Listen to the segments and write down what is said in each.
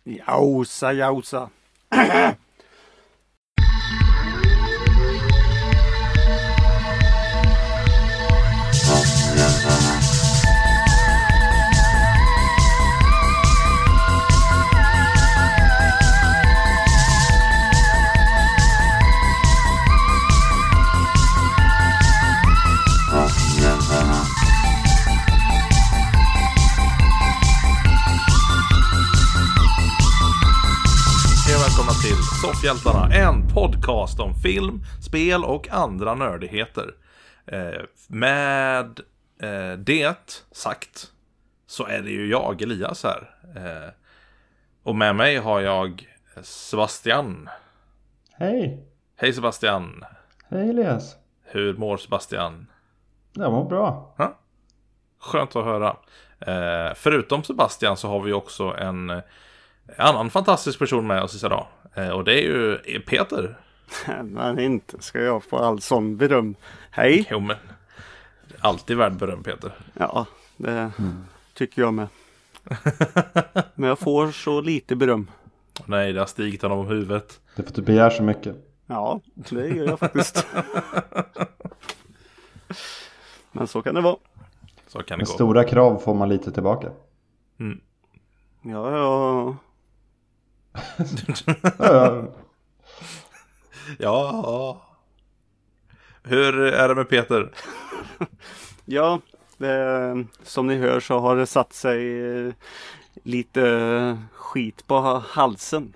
Jausa, jausa. Välkomna till Soffhjältarna, en podcast om film, spel och andra nördigheter. Med det sagt så är det ju jag, Elias, här. Och med mig har jag Sebastian. Hej! Hej Sebastian. Hej Elias. Hur mår Sebastian? Jag mår bra. Skönt att höra. Förutom Sebastian så har vi också en annan fantastisk person med oss idag. Och det är ju Peter. Men inte ska jag få all sån beröm. Hej. Jo, men alltid värd beröm, Peter. Ja, det tycker jag med. Men jag får så lite beröm. Nej, det har stigit honom om huvudet. Det är för att du begär så mycket. Ja, det gör jag faktiskt. Men så kan det vara. Så kan det Med gå. stora krav får man lite tillbaka. Ja. Ja. Hur är det med Peter? Ja, som ni hör så har det satt sig lite skit på halsen.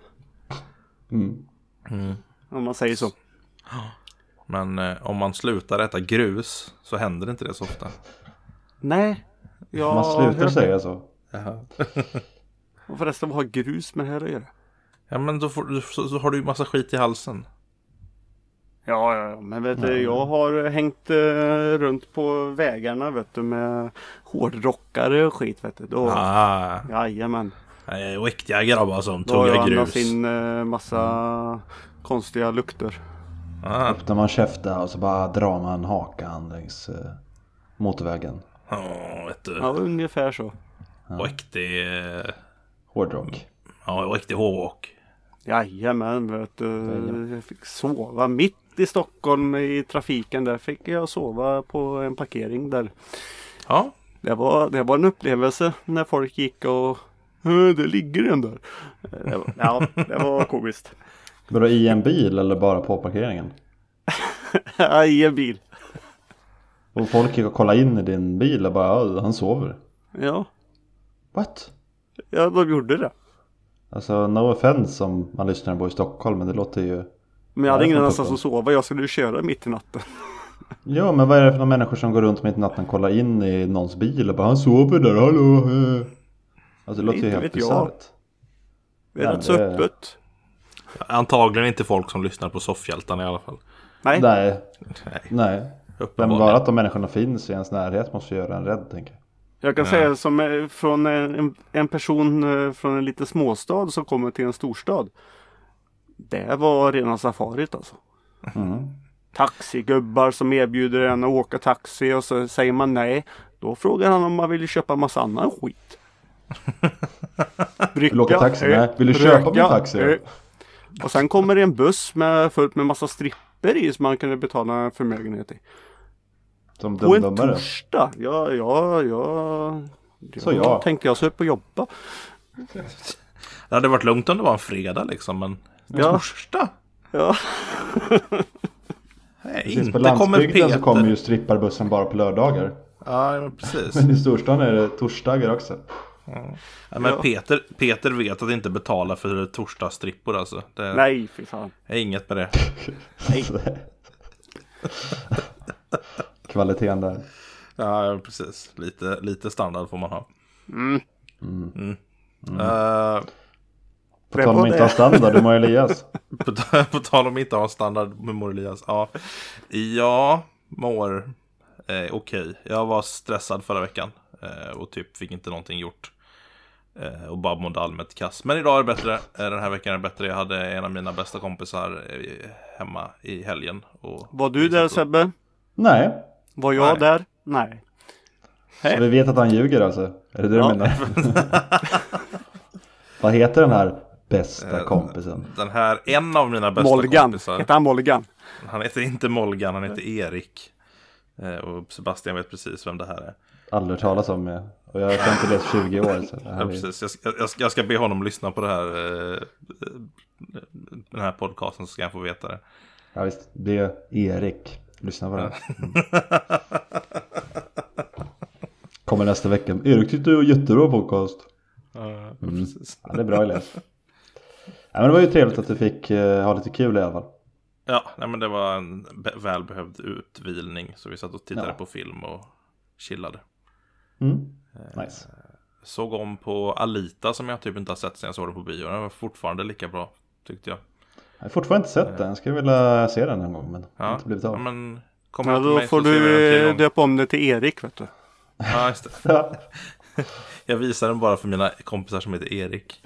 Om man säger så. Men om man slutar äta grus så händer inte det så ofta. Nej. Man slutar säga så. Och förresten, vad har grus med det här att göra? Ja, men då så har du ju massa skit i halsen. Ja, men vet du, jag har hängt runt på vägarna, vet du, med hårdrockare och skit, vet du. Då, jajamän. Riktiga grabbar som då har tuggar jag grus. in massa konstiga lukter. Öppnar man käften och så bara drar man hakan längs motorvägen. Vet du. Ja, ungefär så. Riktig Hårdrock. Ja, riktig hårdrock. Jajamän, vet du. Jag fick sova mitt i Stockholm i trafiken. Där fick jag sova på en parkering där. Ja. Det var en upplevelse när folk gick och det ligger en där. Det var komiskt. Var du i en bil eller bara på parkeringen? Ja, i en bil. Och folk gick och kollade in i din bil och bara, han sover. Ja. What? Ja, de gjorde det. Alltså, no offense om man lyssnar på i Stockholm, men det låter ju... Men jag hade ingen annanstans att sova. Jag skulle ju köra mitt i natten. Ja, men vad är det för några människor som går runt mitt i natten och kollar in i någons bil och bara, han sover där, hallå. Alltså, det låter ju helt bisarrt. Det är rätt så öppet. Antagligen inte folk som lyssnar på Soffhjältarna i alla fall. Nej. Men bara att de människorna finns i ens närhet måste göra en rädd, tänker jag. Jag kan säga som från en person från en liten småstad som kommer till en storstad. Det var rena safarit alltså. Taxigubbar som erbjuder en att åka taxi och så säger man nej. Då frågar han om man vill köpa massa annan skit. Vill du åka taxi? Nej. Vill du köpa min taxi? Och sen kommer det en buss fullt med massa stripper i som man kunde betala en förmögenhet i. Som på en torsdag. Ja. Tänkte jag så upp och jobba. Det hade varit lugnt om det var en fredag liksom, men torsdag? Ja. Nej, precis, inte på landsbygden kommer Peter. så kommer ju stripparbussen bara på lördagar. Ja, men precis. Men i storstan är det torsdagar också. Ja, men Peter vet att inte betala för torsdagsstrippor alltså. Nej, fy fan. Det är inget med det. Nej. Kvaliteten där. Ja, precis. Lite standard får man ha. På tal om inte ha standard, du mår Elias. På tal om inte ha standard, med mår Elias. Ja, jag mår okej. Jag var stressad förra veckan och typ fick inte någonting gjort. Och bara mådde allmänt kass. Men idag är det bättre. Den här veckan är det bättre. Jag hade en av mina bästa kompisar hemma i helgen. Och var du där, Sebbe? Nej. Var jag där? Nej. Så vi vet att han ljuger alltså. Är det det du menar? Vad heter den här bästa kompisen. Den här, en av mina bästa Molgan. kompisar. Heter han Molgan? Han heter inte Molgan, han heter Erik. Och Sebastian vet precis vem det här är. Aldrig talas om det. Och jag har inte läst 20 år. Så det här Ja, precis. Jag ska be honom lyssna på det här, den här podcasten, så ska han få veta det. Ja visst, det är Erik. Lyssna på det. Kommer nästa vecka. Erik tyckte det var jättebra podcast. Precis. Ja, det är bra Elias. Ja, men det var ju trevligt att du fick ha lite kul i alla fall. Ja, nej, men det var en välbehövd utvilning. Så vi satt och tittade på film och chillade. Nice. Såg om på Alita som jag typ inte har sett sen jag såg den på bio. Den var fortfarande lika bra, tyckte jag. Jag har fortfarande inte sett den. Jag skulle vilja se den en gång, men det har inte blivit av. Ja, men då får du döpa om det till Erik, vet du. Ja, just det. Jag visar den bara för mina kompisar som heter Erik.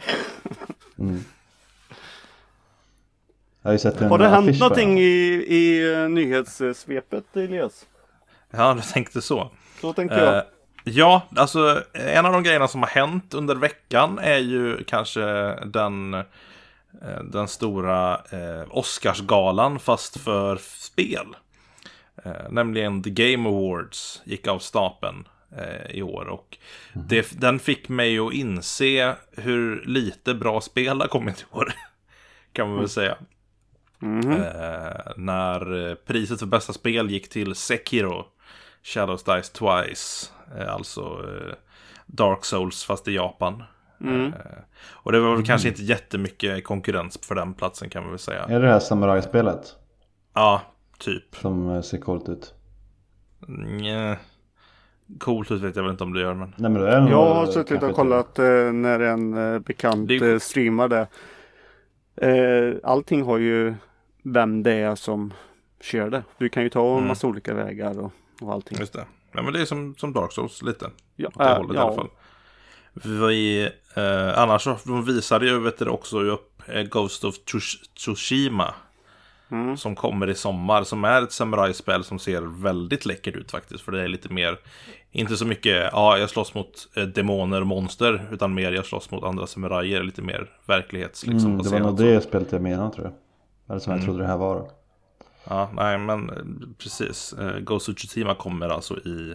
Jag har ju sett en har det hänt någonting i nyhetssvepet, Elias? Ja, du tänkte så. Så tänkte jag. Ja, alltså en av de grejerna som har hänt under veckan är ju kanske den stora Oscarsgalan fast för spel. Nämligen The Game Awards gick av stapeln i år. Och den fick mig att inse hur lite bra spel har kommit i år. Kan man väl säga. När priset för bästa spel gick till Sekiro, Shadows Dies Twice, alltså Dark Souls fast i Japan. Och det var väl kanske inte jättemycket konkurrens för den platsen, kan man väl säga. Är det här samurajspelet? Ja, typ. Som ser coolt ut. Coolt ut vet jag väl inte om det gör, men... Nej, men det är jag har suttit och kollat när en bekant streamade. Allting har ju vem det är som kör det. Du kan ju ta en massa olika vägar och allting. Just det. Ja, men det är som Dark Souls lite. Ja, i alla fall. Annars så de visade ju också upp Ghost of Tsushima. Som kommer i sommar. Som är ett samurajspel som ser väldigt läckert ut faktiskt. För det är lite mer, inte så mycket jag slåss mot demoner och monster, utan mer jag slåss mot andra samurajer. Lite mer verklighets liksom, det var nog det spelet jag menade, tror jag. Eller som jag trodde det här var. Ja, nej men precis. Ghost of Tsushima kommer alltså i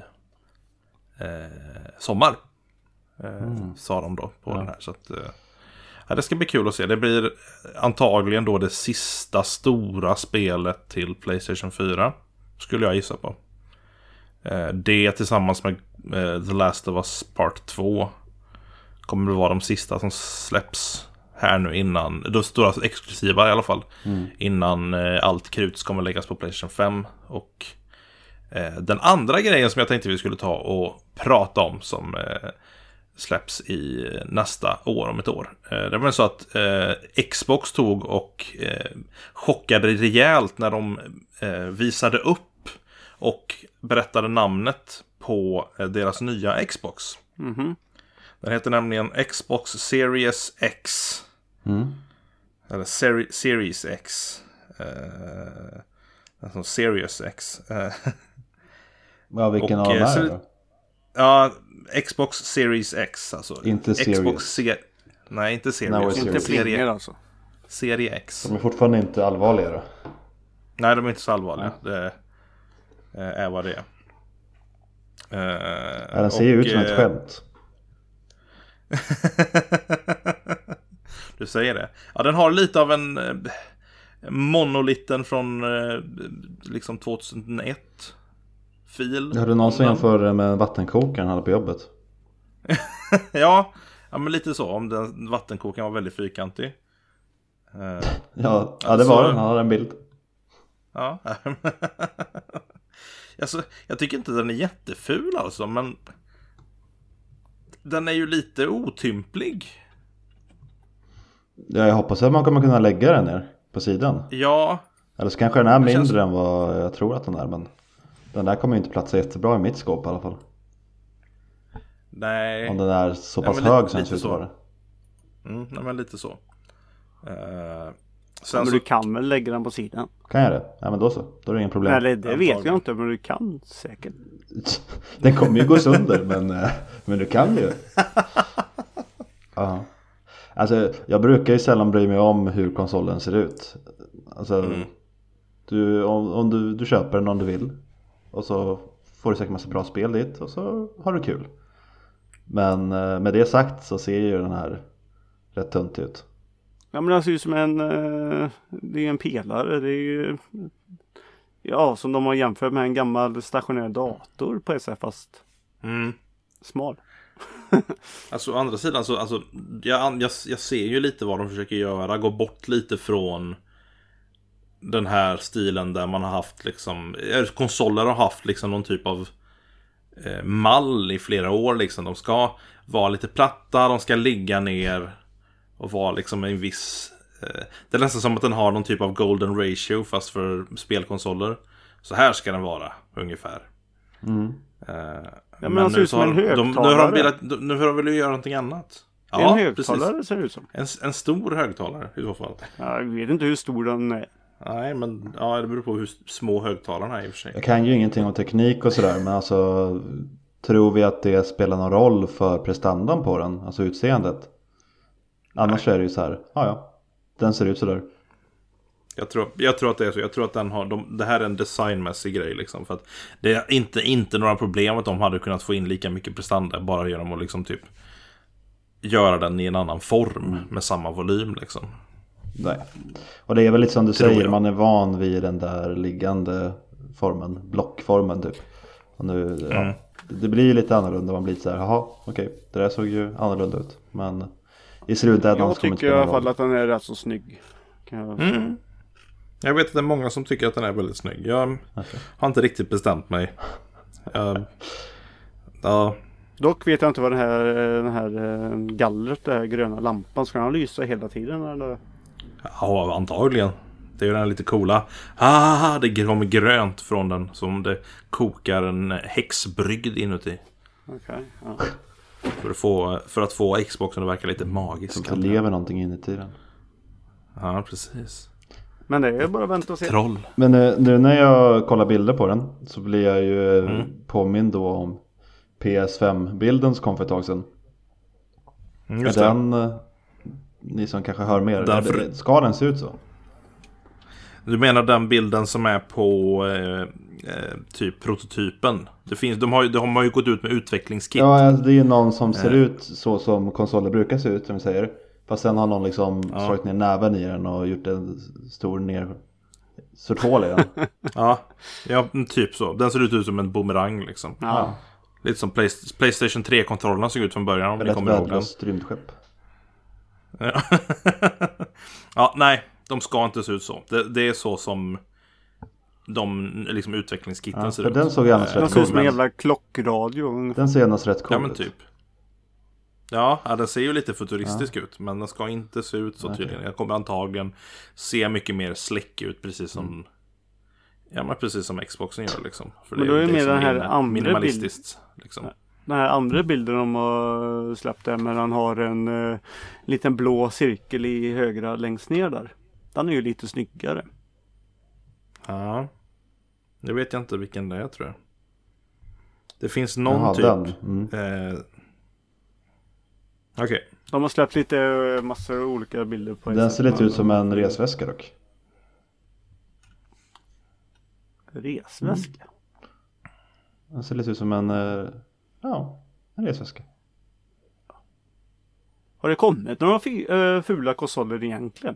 sommar. Sa de då på den här. Så att det ska bli kul att se. Det blir antagligen då det sista stora spelet till PlayStation 4. Skulle jag gissa på. Det tillsammans med The Last of Us Part 2 kommer att vara de sista som släpps här nu innan. De stora exklusiva i alla fall. Innan allt krut kommer läggas på PlayStation 5. Och den andra grejen som jag tänkte vi skulle ta och prata om som släpps i nästa år, om ett år. Det var så att Xbox tog och chockade rejält när de visade upp och berättade namnet på deras nya Xbox. Den heter nämligen Xbox Series X. Eller Series X. Alltså Series X. Ja, vilken av dem är det då? Ja, Xbox Series X alltså. Inte Xbox Nej, inte Series. Inte flinger alltså. Serie X. De är fortfarande inte allvarliga då. Nej, de är inte så allvarliga. Det är vad det är. Den ser ju ut som ett skämt. Du säger det. Ja, den har lite av en monoliten från liksom 2001 fil. Har du någon som jämför med vattenkokaren hade på jobbet? ja, men lite så. Om den vattenkokaren var väldigt fyrkantig. Ja, det var den. Han hade en bild. Ja. Alltså, jag tycker inte den är jätteful alltså, men den är ju lite otymplig. Ja, jag hoppas att man kommer kunna lägga den ner på sidan. Ja. Eller så kanske den är mindre än vad jag tror att den är, men den där kommer ju inte platsa jättebra i mitt skåp i alla fall. Nej. Om den är så pass hög som den ser ut att vara. Nej, men lite så. Men du kan väl lägga den på sidan? Kan jag det? Ja, men då så. Då är det ingen problem. Eller det vet jag inte, men du kan säkert. Den kommer ju gå sönder, men du kan ju. Ja. Alltså jag brukar ju sällan bry mig om hur konsolen ser ut. Alltså om du köper den om du vill. Och så får du säkert massa bra spel dit. Och så har du kul. Men med det sagt så ser ju den här rätt tunt ut. Ja, men den ser ut som det är en pelare. Det är ju, ja, som de har jämfört med en gammal stationär dator på SF, fast smal. Alltså å andra sidan så alltså, jag ser ju lite vad de försöker göra. Gå bort lite från den här stilen där man har haft liksom, konsoler har haft liksom någon typ av mall i flera år liksom. De ska vara lite platta, de ska ligga ner och vara liksom en viss det är nästan som att den har någon typ av golden ratio fast för spelkonsoler. Så här ska den vara ungefär. Ja, men nu, som en högtalare. Nu har de velat göra någonting annat. Ja, en högtalare precis. Ser det ut som. En stor högtalare i så fall. Ja, jag vet inte hur stor den är. Nej, men ja, det beror på hur små högtalarna är i och för sig. Jag kan ju ingenting om teknik och sådär, men alltså tror vi att det spelar någon roll för prestandan på den, alltså utseendet? Annars är det ju så här, ja, den ser ut sådär. Jag tror att det är så. Jag tror att den har det här är en designmässig grej liksom, för att det är inte några problem att de hade kunnat få in lika mycket prestanda bara genom att liksom typ göra den i en annan form med samma volym liksom. Nej. Och det är väl lite som du säger, man är van vid den där liggande formen, blockformen typ. Och nu det blir lite annorlunda, man blir så här, jaha, okej, det där såg ju annorlunda ut, men i slutändan jag tycker i alla fall att den är rätt så snygg. Jag vet att det är många som tycker att den är väldigt snygg. Jag har inte riktigt bestämt mig. Ja. Dock vet jag inte vad den här gallret, den här gröna lampan, ska den lysa hela tiden eller? Ja, antagligen. Det är ju den lite coola. Det kommer grönt från den, som det kokar en häxbrygd inuti. Okej, ja. För att få Xboxen att verka lite magisk. Så lever någonting inuti den. Ja, precis. Men det är bara att vänta och se. Troll. Men nu när jag kollar bilder på den så blir jag ju påmind då om PS5-bilden som kom för ett tag sedan. Just den, ni som kanske hör mer, ska den se ut så? Du menar den bilden som är på typ prototypen? De har ju gått ut med utvecklingskit. Ja, alltså det är ju någon som ser ut så som konsoler brukar se ut, som vi säger. Fast sen har någon liksom slagit ner näven i den och gjort en stor sort hål i den. ja, typ så. Den ser ut som en boomerang liksom. Ja. Lite som PlayStation 3-kontrollerna såg ut från början, om ni kommer ihåg den. Ett rymdskepp. Ja, nej, de ska inte se ut så. Det är så som de liksom utvecklingskitten ser ut. Den såg annars rätt cool. Den ser ut som en jävla klockradio. Den ser annars rätt cool. Ja, men typ. Ja, den ser ju lite futuristisk ut, men den ska inte se ut så tydligen. Jag kommer antagligen se mycket mer släck ut, precis som precis som Xboxen gör liksom. För men då är det mer den här andra minimalistiskt liksom. Den här andra bilden de har släppt där, men han har en liten blå cirkel i högra längst ner där. Den är ju lite snyggare. Ja. Nu vet jag inte vilken det är, tror jag. Det finns någon typ. Okej. De har släppt lite massor olika bilder på. Den ser lite ut som en resväska dock. Resväska? Den ser lite ut som en resväska. Har det kommit några fula konsoler egentligen?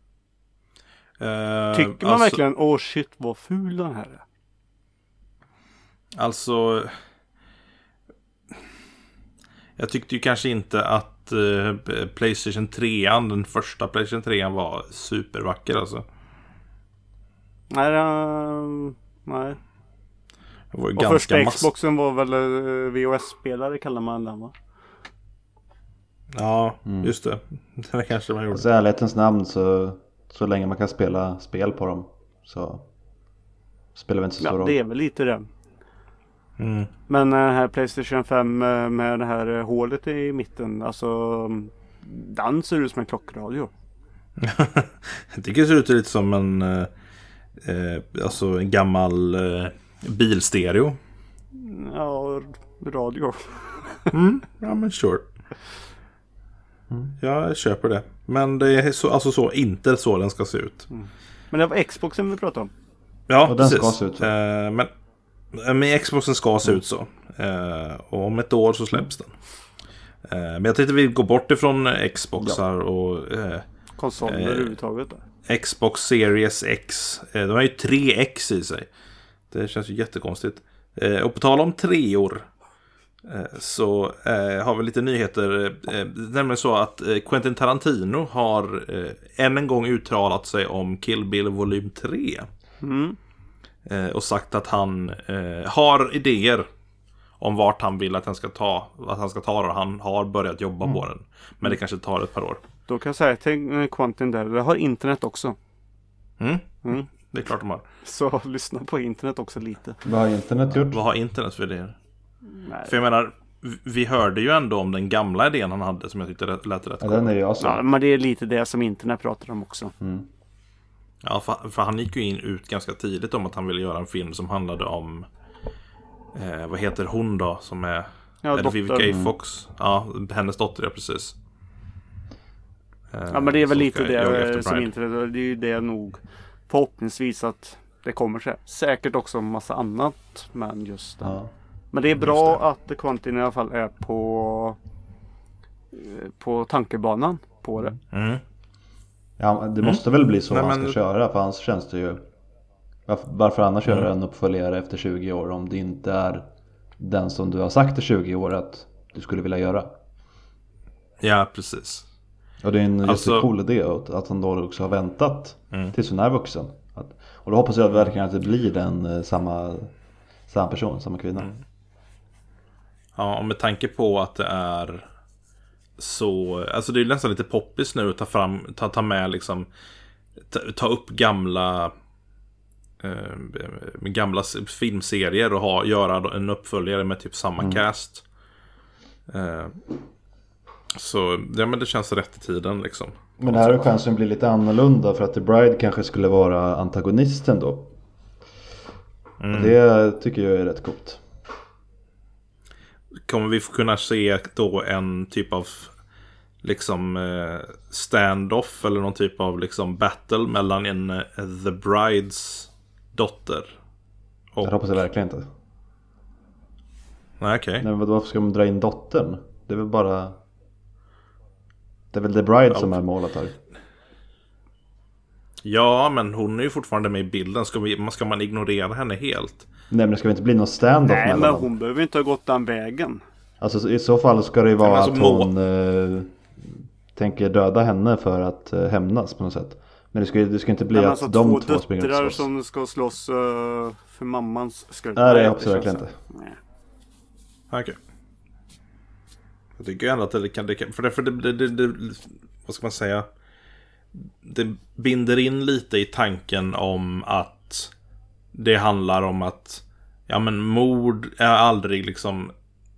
Tycker man verkligen, shit vad ful den här är? Alltså, jag tyckte ju kanske inte att PlayStation 3, den första PlayStation 3 var supervacker alltså. Nej. Det var ju och ganska första Xboxen var väl VHS-spelare kallar man den, va? Ja, just det. Det kanske man gjorde. Alltså, i ärlighetens namn så länge man kan spela spel på dem så spelar vi inte så stor roll. Ja, det är väl lite det. Men här PlayStation 5 med det här hålet i mitten, alltså den ser ut som en klockradio. Jag tycker det ser ut lite som en en gammal bilstereo. Ja, radio. Ja, men sure. Jag köper det. Men det är så inte så den ska se ut. Men det var Xboxen vi pratade om. Ja, och precis. Den ska se ut så. Men Xboxen ska se ut så. Och om ett år så släpps den. Men jag tänkte vi går bort ifrån Xboxar och konsoler överhuvudtaget då. Xbox Series X. De har ju 3X i sig. Det känns ju jättekonstigt. Och på tal om 3-or så har vi lite nyheter. Nämligen så att Quentin Tarantino har än en gång uttalat sig om Kill Bill volym 3. Och sagt att han har idéer om vart han vill att han ska ta det. Han har börjat jobba på den. Men det kanske tar ett par år. Då kan jag säga till Quentin där, det har internet också. Det är klart de har. Så lyssna på internet också lite. Vad har internet gjort? Vad har internet för idéer? Nej. För jag menar, vi hörde ju ändå om den gamla idén han hade som jag tyckte lät rätt. Ja, den är ju awesome. Ja, men det är lite det som internet pratar om också. Ja, för han gick ju ut ganska tidigt om att han ville göra en film som handlade om vad heter hon då som är Vivica Fox. Ja, hennes dotter, ja, precis. Ja, men det är väl lite det som internet. Det är ju det nog förhoppningsvis att det kommer sig. Säkert också en massa annat, men just det. Ja. Men det är bra att Quentin i alla fall är på tankebanan på det. Ja, det måste väl bli så han ska köra, för annars känns det ju... Varför annars göra en uppföljare efter 20 år om det inte är den som du har sagt i 20 år att du skulle vilja göra? Ja, precis. Och det är en jättecool idé att han då också har väntat tills hon är vuxen. Och då hoppas jag verkligen att det blir samma person, samma kvinna. Ja, och med tanke på att det är så... Alltså det är nästan lite poppis nu att ta med liksom... Ta upp gamla filmserier och göra en uppföljare med typ samma cast. Så ja, men det känns rätt i tiden liksom. Men här är chansen bli lite annorlunda, för att The Bride kanske skulle vara antagonisten då. Och det tycker jag är rätt coolt. Kommer vi kunna se då en typ av liksom stand-off eller någon typ av liksom battle mellan en The Brides dotter och... Jag hoppas jag verkligen inte. Nej, okej. Nej, men varför ska de dra in dottern? Det är väl bara... Det är väl The Bride som är målet här. Ja, men hon är ju fortfarande med i bilden. Ska man ignorera henne helt? Nej, men det ska inte bli någon stand-off mellan men dem. hon behöver inte ha gått den vägen. Alltså i så fall ska det ju vara att hon tänker döda henne för att hämnas på något sätt. Men det ska inte bli att alltså de två springer och döttrar slåss. som ska slåss för mammans skull. Nej, det hoppas jag verkligen inte. Okej. Jag tycker ändå att det kan för det vad ska man säga? Det binder in lite i tanken om att det handlar om att ja, men mord är aldrig liksom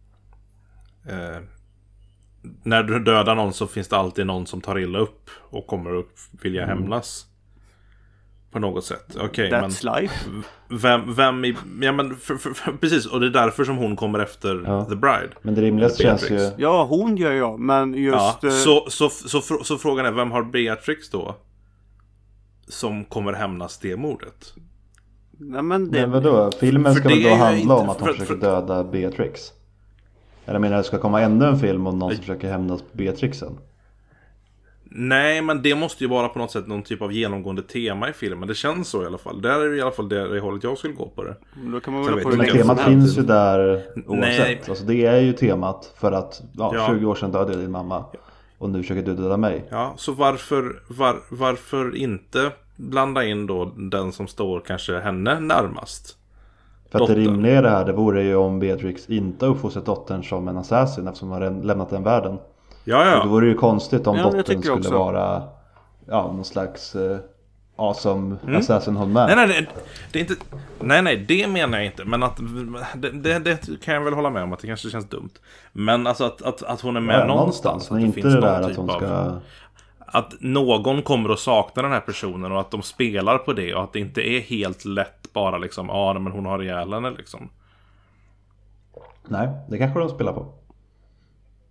när du dödar någon så finns det alltid någon som tar illa upp och kommer upp vilja hämnas på något sätt. Okej, That's life. Ja, men precis, och det är därför som hon kommer efter The Bride. Men det rimligaste känns ju... Ja, hon gör jag, men just... Så frågan är, vem har Beatrix då som kommer hämnas det mordet? Nej, men det... Men vadå? Filmen ska väl då handla om att hon försöker döda Beatrix? Eller menar det ska komma ännu en film om någon som försöker hämnas på Beatrixen? Nej, men det måste ju vara på något sätt någon typ av genomgående tema i filmen. Det känns så i alla fall. Det är i alla fall det hållet jag skulle gå på det. Då kan man väl på men temat finns ju där oavsett. Alltså det är ju temat för att 20 år sedan dödade din mamma. Och nu försöker du döda mig. Ja, så varför inte blanda in då den som står kanske henne närmast? För att det rimliga det här, det vore ju om Beatrix inte uppfostrat dottern som en assassin eftersom hon har lämnat den världen. Ja. Och då vore det ju konstigt om dottern skulle vara någon slags awesome assassin hon med. Nej, det är inte. Nej, det menar jag inte. Men att det kan jag väl hålla med om att det kanske känns dumt. Men alltså att hon är med någonstans. Men inte det där att hon ska... Att någon kommer att sakna den här personen och att de spelar på det och att det inte är helt lätt bara liksom, men hon har ihjäl henne liksom. Nej, det kanske de spelar på.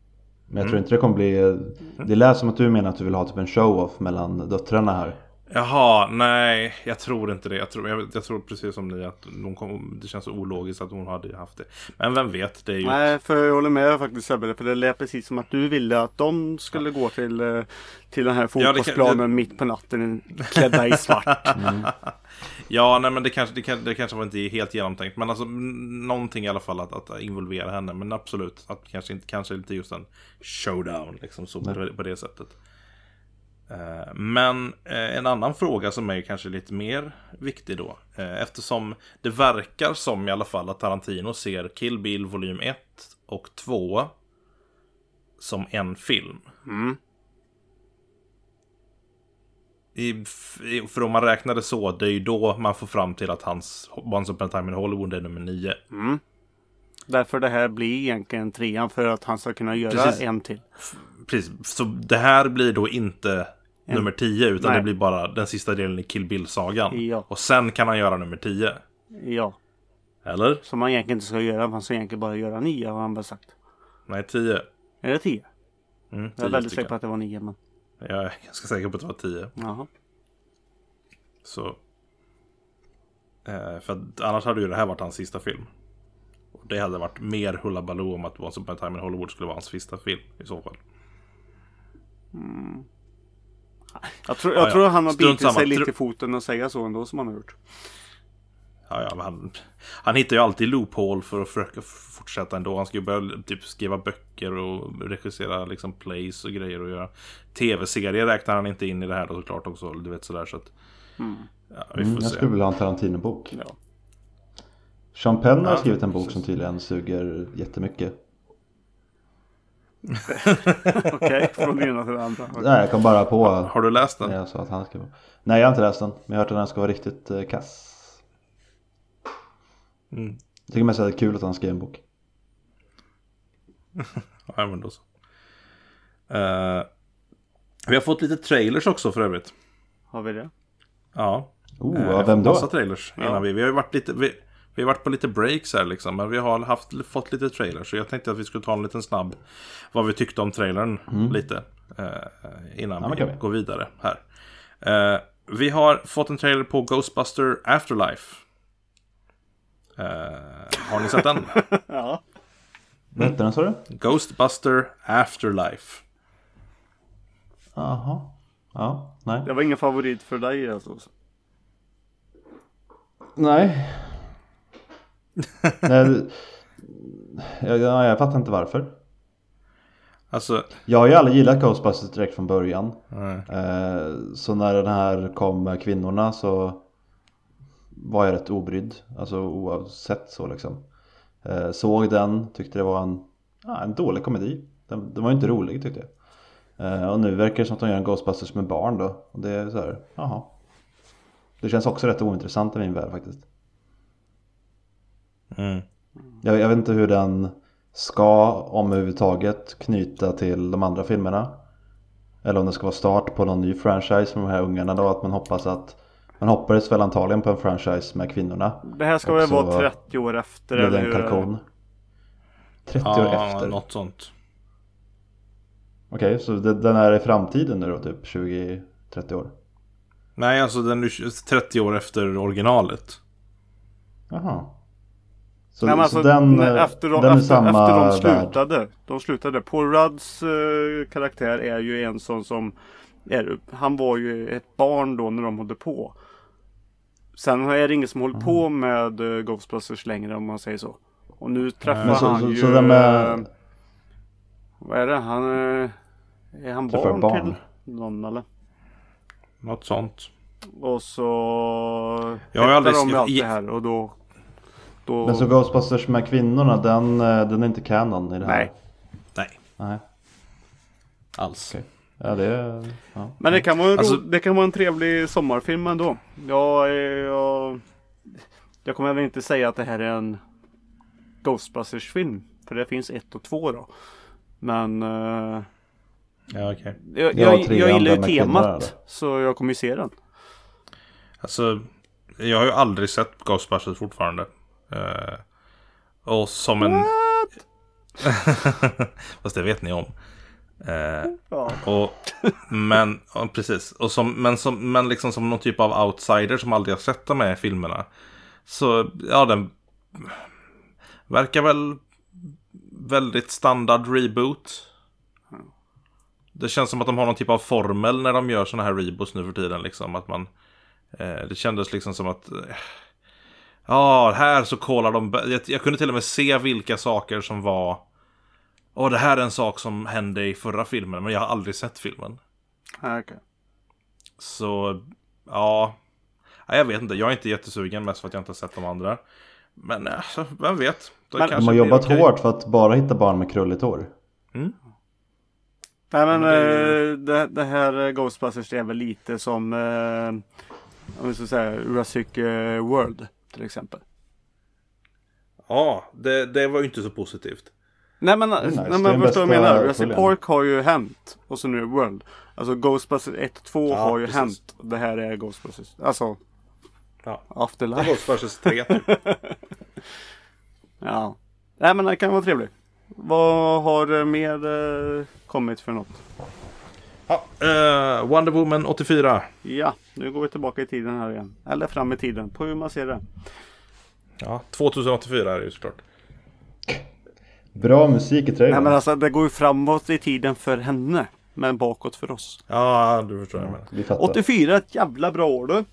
Men jag tror inte det kommer bli... Det lät som att du menar att du vill ha typ en show-off mellan döttrarna här. Jaha, nej, jag tror inte det. Jag tror precis som ni att det känns så ologiskt att hon hade haft det. Men vem vet, det är ju... Nej, för jag håller med faktiskt Sebbe, för det lät precis som att du ville att de skulle gå till den här fotbollsplanen mitt på natten klädda i svart. Ja, nej, men det kanske var inte helt genomtänkt. Men alltså någonting i alla fall att involvera henne. Men absolut, att kanske inte just en showdown liksom, så på det sättet. Men en annan fråga som är kanske lite mer viktig då, eftersom det verkar som i alla fall att Tarantino ser Kill Bill volym 1 och 2 som en film. För om man räknar det så, det är ju då man får fram till att hans Once Upon a Time in Hollywood är nummer 9. Därför det här blir egentligen 3 för att han ska kunna göra en till. Precis, så det här blir då inte nummer 10 utan det blir bara den sista delen i Kill Bill-sagan. Ja. Och sen kan han göra nummer 10. Ja. Eller? Som man egentligen inte ska göra, man ska egentligen bara göra 9 har han väl sagt. Nej, 10. Är det 10? 10 jag är väldigt säker på att det var 9, men... Jag är ganska säker på att det var 10. Jaha. Så... för att annars hade ju det här varit hans sista film. Och det hade varit mer hullabaloo om att Once Upon a Time in Hollywood skulle vara hans sista film i så fall. Jag tror han har bitit sig lite i foten och säga så ändå som han har gjort. Ja, men han hittar ju alltid loophole för att försöka fortsätta ändå. Han ska ju börja typ skriva böcker och regissera liksom plays och grejer och göra tv-serier räknar han inte in i det här då såklart också, du vet sådär så att vi får se. Jag skulle vilja ha en Tarantino-bok. Ja. Sean Penn har skrivit en bok som tydligen suger jättemycket. Okej, från det ena till det andra. Okay. Nej, jag kom bara på. Har du läst den? Jag sa att han ska... Nej, jag har inte läst den. Men jag har hört att den ska vara riktigt kass. Jag tycker mest att det är kul att han skrev en bok. Ja, men då så. Vi har fått lite trailers också för övrigt. Har vi det? Ja. Vem då? Massa trailers innan vi har ju varit lite... Vi har varit på lite breaks här liksom, men vi har fått lite trailers. Så jag tänkte att vi skulle ta en liten snabb vad vi tyckte om trailern lite innan vi går vidare här. Vi har fått en trailer på Ghostbuster Afterlife. Har ni sett den? Ja. Vad heter den, sa du? Ghostbuster Afterlife. Jaha. Ja, nej. Det var ingen favorit för dig alltså. Nej. Jag fattar inte varför. Alltså, jag har ju aldrig gillat Ghostbusters direkt från början. Så när den här kom med kvinnorna så var jag rätt obrydd. Alltså oavsett så liksom. Såg den, tyckte det var en dålig komedi. Den var ju inte rolig tyckte jag. Och nu verkar det som att de gör en Ghostbusters med barn då. Och det är så här, jaha. Det känns också rätt ointressant i min värld faktiskt. Jag vet inte hur den ska om överhuvudtaget knyta till de andra filmerna. Eller om det ska vara start på någon ny franchise med de här ungarna då. Att man hoppades väl antagligen på en franchise med kvinnorna. Det här ska väl vara 30 år efter eller en kalkon. 30 år efter? Något sånt. Okej, så den är i framtiden nu då, typ 20-30 år? Nej, alltså den är 30 år efter originalet. Jaha. Så, nej, alltså, efter de slutade. Paul Rudds karaktär är ju en sån som han var ju ett barn då när de höll på. Sen är det ingen som håller på med Ghostbusters längre, om man säger så. Och nu träffar han ju... vad är det? Är han barn till någon eller? Något sånt. Och så... Jag har aldrig de allt det här och då... Men så Ghostbusters med kvinnorna, den är inte canon i det här? Nej. Alls. Okay. Ja, ja. Men det kan vara det kan vara en trevlig sommarfilm ändå. Jag kommer väl inte säga att det här är en Ghostbusters-film. För det finns 1 och 2 då. Men... ja, okej. Jag gillar ju temat, så jag kommer ju se den. Alltså, jag har ju aldrig sett Ghostbusters fortfarande. Och som en... Fast det vet ni om. Men precis. Men liksom som någon typ av outsider som aldrig har sett de här filmerna. Så ja, den verkar väl väldigt standard reboot. Det känns som att de har någon typ av formel när de gör såna här reboots nu för tiden liksom, att man det kändes liksom som att här så kollar de. Jag kunde till och med se vilka saker som var det här är en sak som hände i förra filmen, men jag har aldrig sett filmen. Okay. Så jag vet inte, jag är inte jättesugen mest för att jag inte har sett de andra. Men vem vet. De har jobbat hårt för att bara hitta barn med krulligt hår. Nej, men det här Ghostbusters är väl lite som om vi ska säga Jurassic World till exempel. Ja, det var ju inte så positivt. Nej men förstår jag menar. Jurassic Park har ju hänt och så nu är World. Alltså Ghostbusters 1-2 har ju hänt. Det här är Ghostbusters. Alltså Afterlife. Det är Ghostbusters 3. Ja. Nej men det kan vara trevligt. Vad har mer kommit för något? Wonder Woman 84. Ja, nu går vi tillbaka i tiden här igen. Eller fram i tiden, på hur man ser det. Ja, 2084 är det ju såklart. Bra musik i trailern. Nej men alltså det går ju framåt i tiden för henne. Men bakåt för oss. Ja, du förstår jag menar. 84, ett jävla bra år du.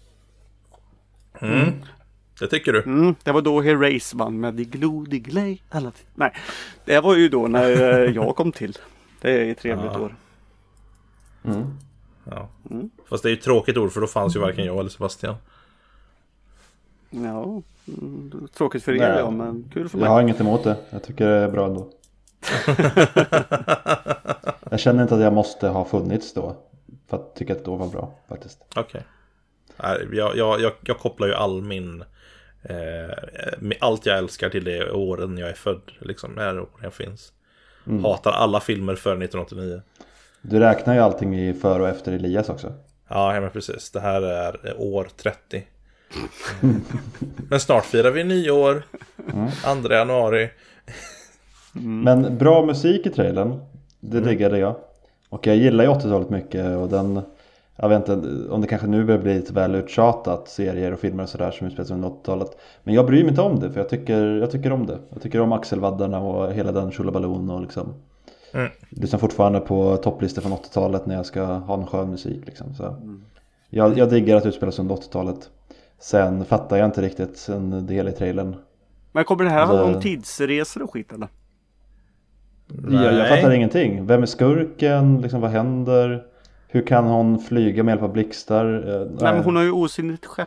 Det tycker du? Det var då Herreys vann med Digley. Nej, det var ju då när jag kom till. Det är ett trevligt år. Ja. Fast det är ju ett tråkigt ord, för då fanns ju varken jag eller Sebastian. Ja, tråkigt för er men kul för mig. Jag har inget emot det, jag tycker det är bra ändå. Jag känner inte att jag måste ha funnits då för att tycka att det då var bra faktiskt. Okej. Jag kopplar ju all min allt jag älskar till det åren jag är född liksom, när åren jag finns. Hatar alla filmer före 1989. Du räknar ju allting i före och efter Elias också. Ja, men precis. Det här är år 30. Men snart firar vi nyår. 2 januari. Men bra musik i trailern. Det diggade jag. Och jag gillar ju 80-talet mycket. Och den, jag vet inte om det kanske nu börjar bli lite väl uttjatat, serier och filmer och sådär som utspelar sig under 80-talet. Men jag bryr mig inte om det, för jag tycker om det. Jag tycker om axelvaddarna och hela den tjolabalon och liksom. Lyssnar fortfarande på topplistor från 80-talet när jag ska ha en skön musik liksom. Så jag diggar att utspela sig under 80-talet. Sen fattar jag inte riktigt en del i trailern. Men kommer det här om tidsresor och skit eller? Jag fattar ingenting. Vem är skurken? Liksom, vad händer? Hur kan hon flyga med hjälp av blixtar? Nej, men hon har ju osynligt skepp.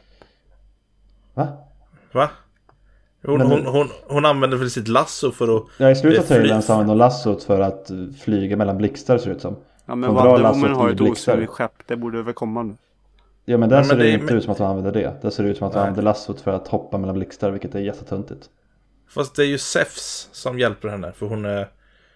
Va? Hon använder väl sitt lasso för att... Ja, i slutet av trailern så använder hon lassot för att flyga mellan blixtar, ser det ut som. Ja, men Wonder Woman har ju ett osynligt skepp. Det borde väl komma nu. Ja, men där ser det inte ut som att hon använder det. Där ser det ut som att hon använder lassot för att hoppa mellan blixtar, vilket är jättetöntigt. Fast det är ju Zeus som hjälper henne, för hon är...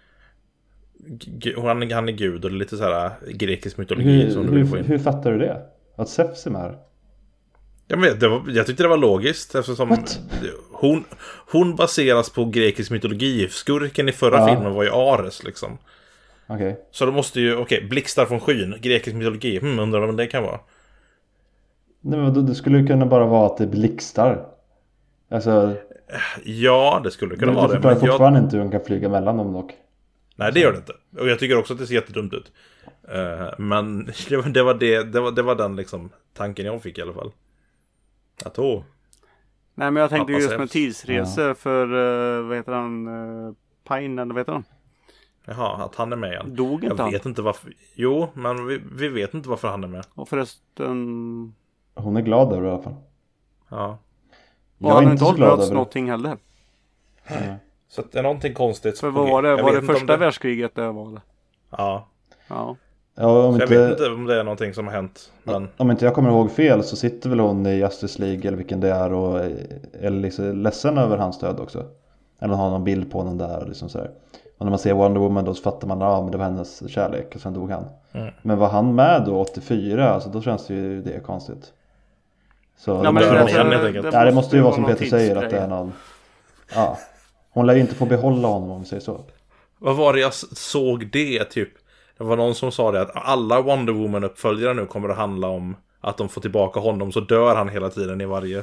Han är gud och det är lite så här grekisk mytologi som du vill få in. Hur fattar du det? Att Zeus är med? Jag tyckte det var logiskt, eftersom hon baseras på grekisk mytologi. Skurken i förra filmen var ju Ares liksom. Okay. Så då måste ju, blixtar från skyn, grekisk mytologi. Undrar vad det kan vara. Nej, men det skulle ju kunna bara vara att det blixtar. Alltså, ja, det skulle kunna vara det. Men fortfarande inte hur hon kan flyga mellan dem dock. Nej, det gör det inte. Och jag tycker också att det ser jättedumt ut. Men det var den liksom tanken jag fick i alla fall. Nej, men jag tänkte just med tidsresor för vad heter han? Pine, eller vad heter han? Jaha, att han är med igen. Dog inte jag vet inte varför. Jo, men vi vet inte varför han är med. Och förresten... Hon är glad över i alla fall. Ja. Och han har inte hållit någonting heller. Så att det är någonting konstigt. För vad var det? Var det första världskriget det var det? Ja. Ja, jag vet inte om det är någonting som har hänt. Men... Om inte jag kommer ihåg fel så sitter väl hon i Justice League eller vilken det är och är liksom ledsen över hans död också. Eller har någon bild på honom där liksom så här. Och när man ser Wonder Woman då så fattar man men det var hennes kärlek och sen dog han. Men var han med då 84? Alltså då känns det ju det konstigt. Så det måste ju vara som Peter säger att det är någon. Ja. Hon lär ju inte få behålla honom om vi säger så. Vad var det jag såg det typ? Det var någon som sa det att alla Wonder Woman-uppföljare nu kommer att handla om att de får tillbaka honom, så dör han hela tiden i varje.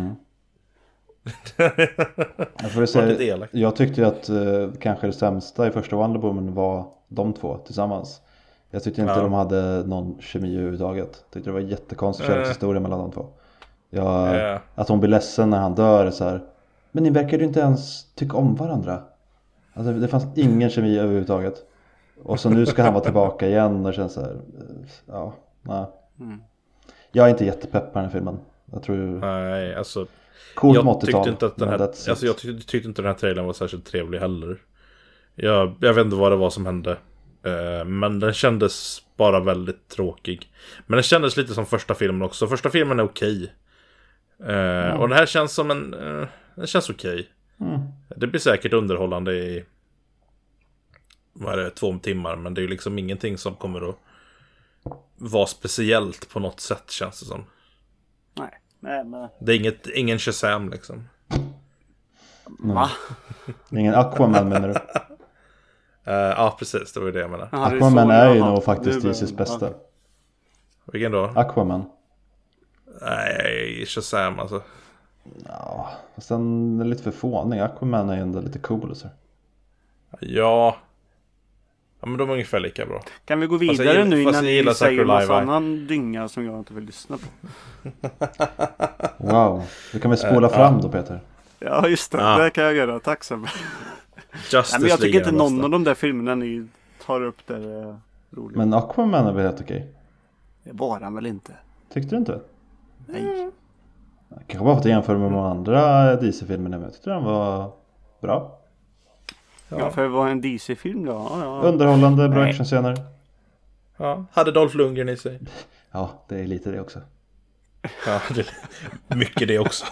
Jag får säga, jag tyckte att kanske det sämsta i första Wonder Woman var de två tillsammans. Jag tyckte inte de hade någon kemi överhuvudtaget. Jag tyckte det var en jättekonstig kärlekshistoria mellan de två. Att hon blir ledsen när han dör så här. Men ni verkar ju inte ens tycka om varandra. Alltså, det fanns ingen kemi överhuvudtaget. Och så nu ska han vara tillbaka igen och känns så här. Ja, nej. Jag är inte jättepepp på den här filmen. Jag tror. Nej, alltså. Coolt jag tyckte inte att den här, alltså jag tyckte inte den här trailern var särskilt trevlig heller. Jag vet inte vad det var som hände. Men den kändes bara väldigt tråkig. Men den kändes lite som första filmen också. Första filmen är okej. Och den här känns som den känns okej. Det blir säkert underhållande i 2 timmar. Men det är ju liksom ingenting som kommer att vara speciellt på något sätt, känns det som. Nej, men... Det är ingen Shazam liksom. Va? Ingen Aquaman menar du? Ja, precis, det var ju det jag menade. Aquaman är ju nog faktiskt DCs bästa. Vilken då? Aquaman. Nej, Shazam alltså. Ja, fast den är lite för fånig. Aquaman är ju ändå lite cool och så. Ja, men de är ungefär lika bra. Kan vi gå vidare nu innan ni säger massa annan dynga som jag inte vill lyssna på? Wow, du kan väl spola fram då, Peter? Ja, just det. Det kan jag göra. Tack så mycket. Men jag tycker inte någon av de där filmerna ni tar upp där är roliga. Men Aquaman är väl helt okej? Det var han väl inte? Tyckte du inte? Nej. Jag kanske bara fått jämföra med de andra DC-filmerna, men jag tyckte den var bra. Ja, för det var en DC-film då. Ja. Underhållande, bra actionscener. Ja, hade Dolph Lundgren i sig. Ja, det är lite det också. Ja, det är mycket det också.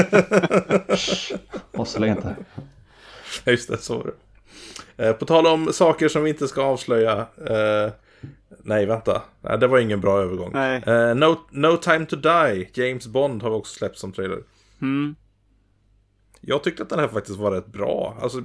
Och så länge inte. Just det, så var det. På tal om saker som vi inte ska avslöja. Nej, vänta. Nej, det var ingen bra övergång. No Time to Die. James Bond har vi också släppt som trailer. Jag tyckte att den här faktiskt var rätt bra. Alltså,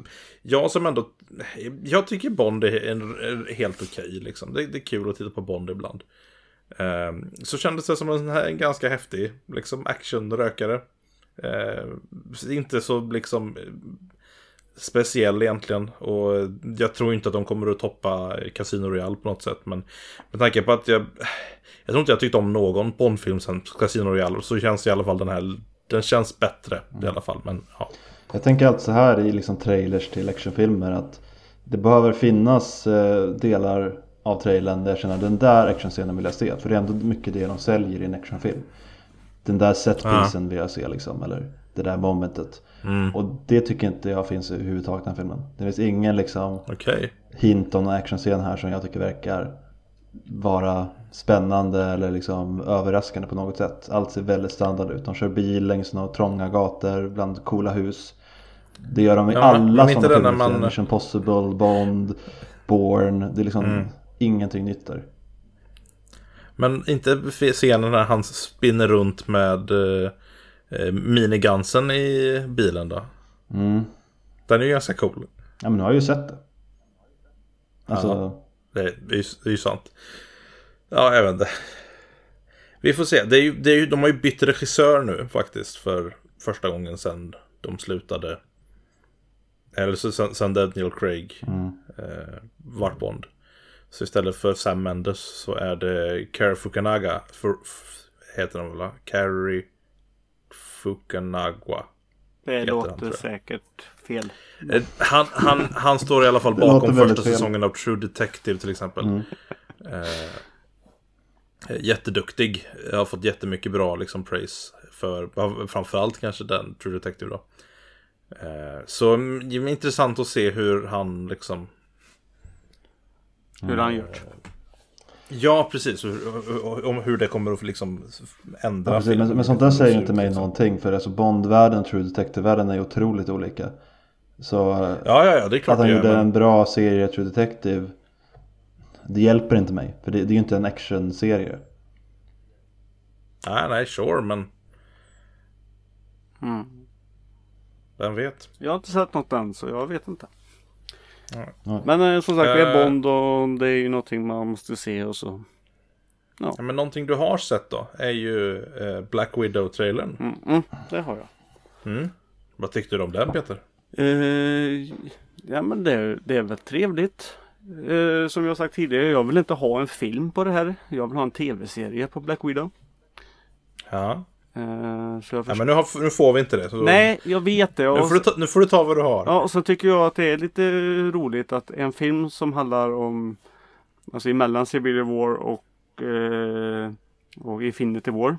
jag tycker Bond är helt okej, liksom. Det är kul att titta på Bond ibland. Så kändes det som en ganska häftig liksom actionrökare. Inte så liksom speciell egentligen. Och jag tror inte att de kommer att toppa Casino Royale på något sätt. Men med tanke på att jag tror inte jag tyckte om någon Bond-film sen Casino Royale, så känns i alla fall den känns bättre i alla fall. Men, ja. Jag tänker alltid så här i liksom trailers till actionfilmer, att det behöver finnas delar av trailern där jag känner den där actionscenen vill jag se. För det är ändå mycket det de säljer i en actionfilm. Den där setpisen vill jag se liksom, eller det där momentet. Och det tycker inte jag finns i överhuvudtaget i den här filmen. Det finns ingen liksom hint om en actionscen här som jag tycker verkar vara spännande eller liksom överraskande på något sätt. Allt ser väldigt standard ut. De kör bil längs några trånga gator bland coola hus. Det gör de i alla sådana filmer. Mission Impossible, Bond, Bourne. Det är liksom ingenting nytt där. Men inte scenen när han spinner runt med minigunsen i bilen då? Den är ju ganska cool. Ja, men nu har jag ju sett det. Alltså... Det är ju sant. Ja, jag vet inte. Vi får se. De har ju bytt regissör nu faktiskt för första gången sedan de slutade. Eller så sen Daniel Craig vart Bond. Så istället för Sam Mendes så är det Cary Fukunaga. Heter de väl? Cary Fukunaga. Det låter säkert fel. Han står i alla fall bakom första säsongen av True Detective till exempel. Jätteduktig. Jag har fått jättemycket bra liksom praise för framförallt kanske den True Detective då. Så det är intressant att se hur han liksom hur han gjort. Ja, precis. Om hur det kommer att liksom ändra. Ja, men sånt där säger inte mig någonting. För alltså Bond-världen och True Detective-världen är otroligt olika. Så ja, det är klart att han gjorde en bra serie True Detective, det hjälper inte mig. För det är ju inte en action-serie. Nej, sure, men vem vet? Jag har inte sett något än, så jag vet inte. Men som sagt, det är Bond och det är ju någonting man måste se och så. Ja. Men någonting du har sett då är ju Black Widow-trailern. Det har jag. Vad tyckte du om den, Peter? Ja, men det är väl trevligt. Som jag sagt tidigare, jag vill inte ha en film på det här. Jag vill ha en tv-serie på Black Widow. Ja. Så men nu får vi inte det. Så nej, jag vet det. Nu får du ta vad du har. Ja, och så tycker jag att det är lite roligt att en film som handlar om, alltså emellan Civil War och Infinity War.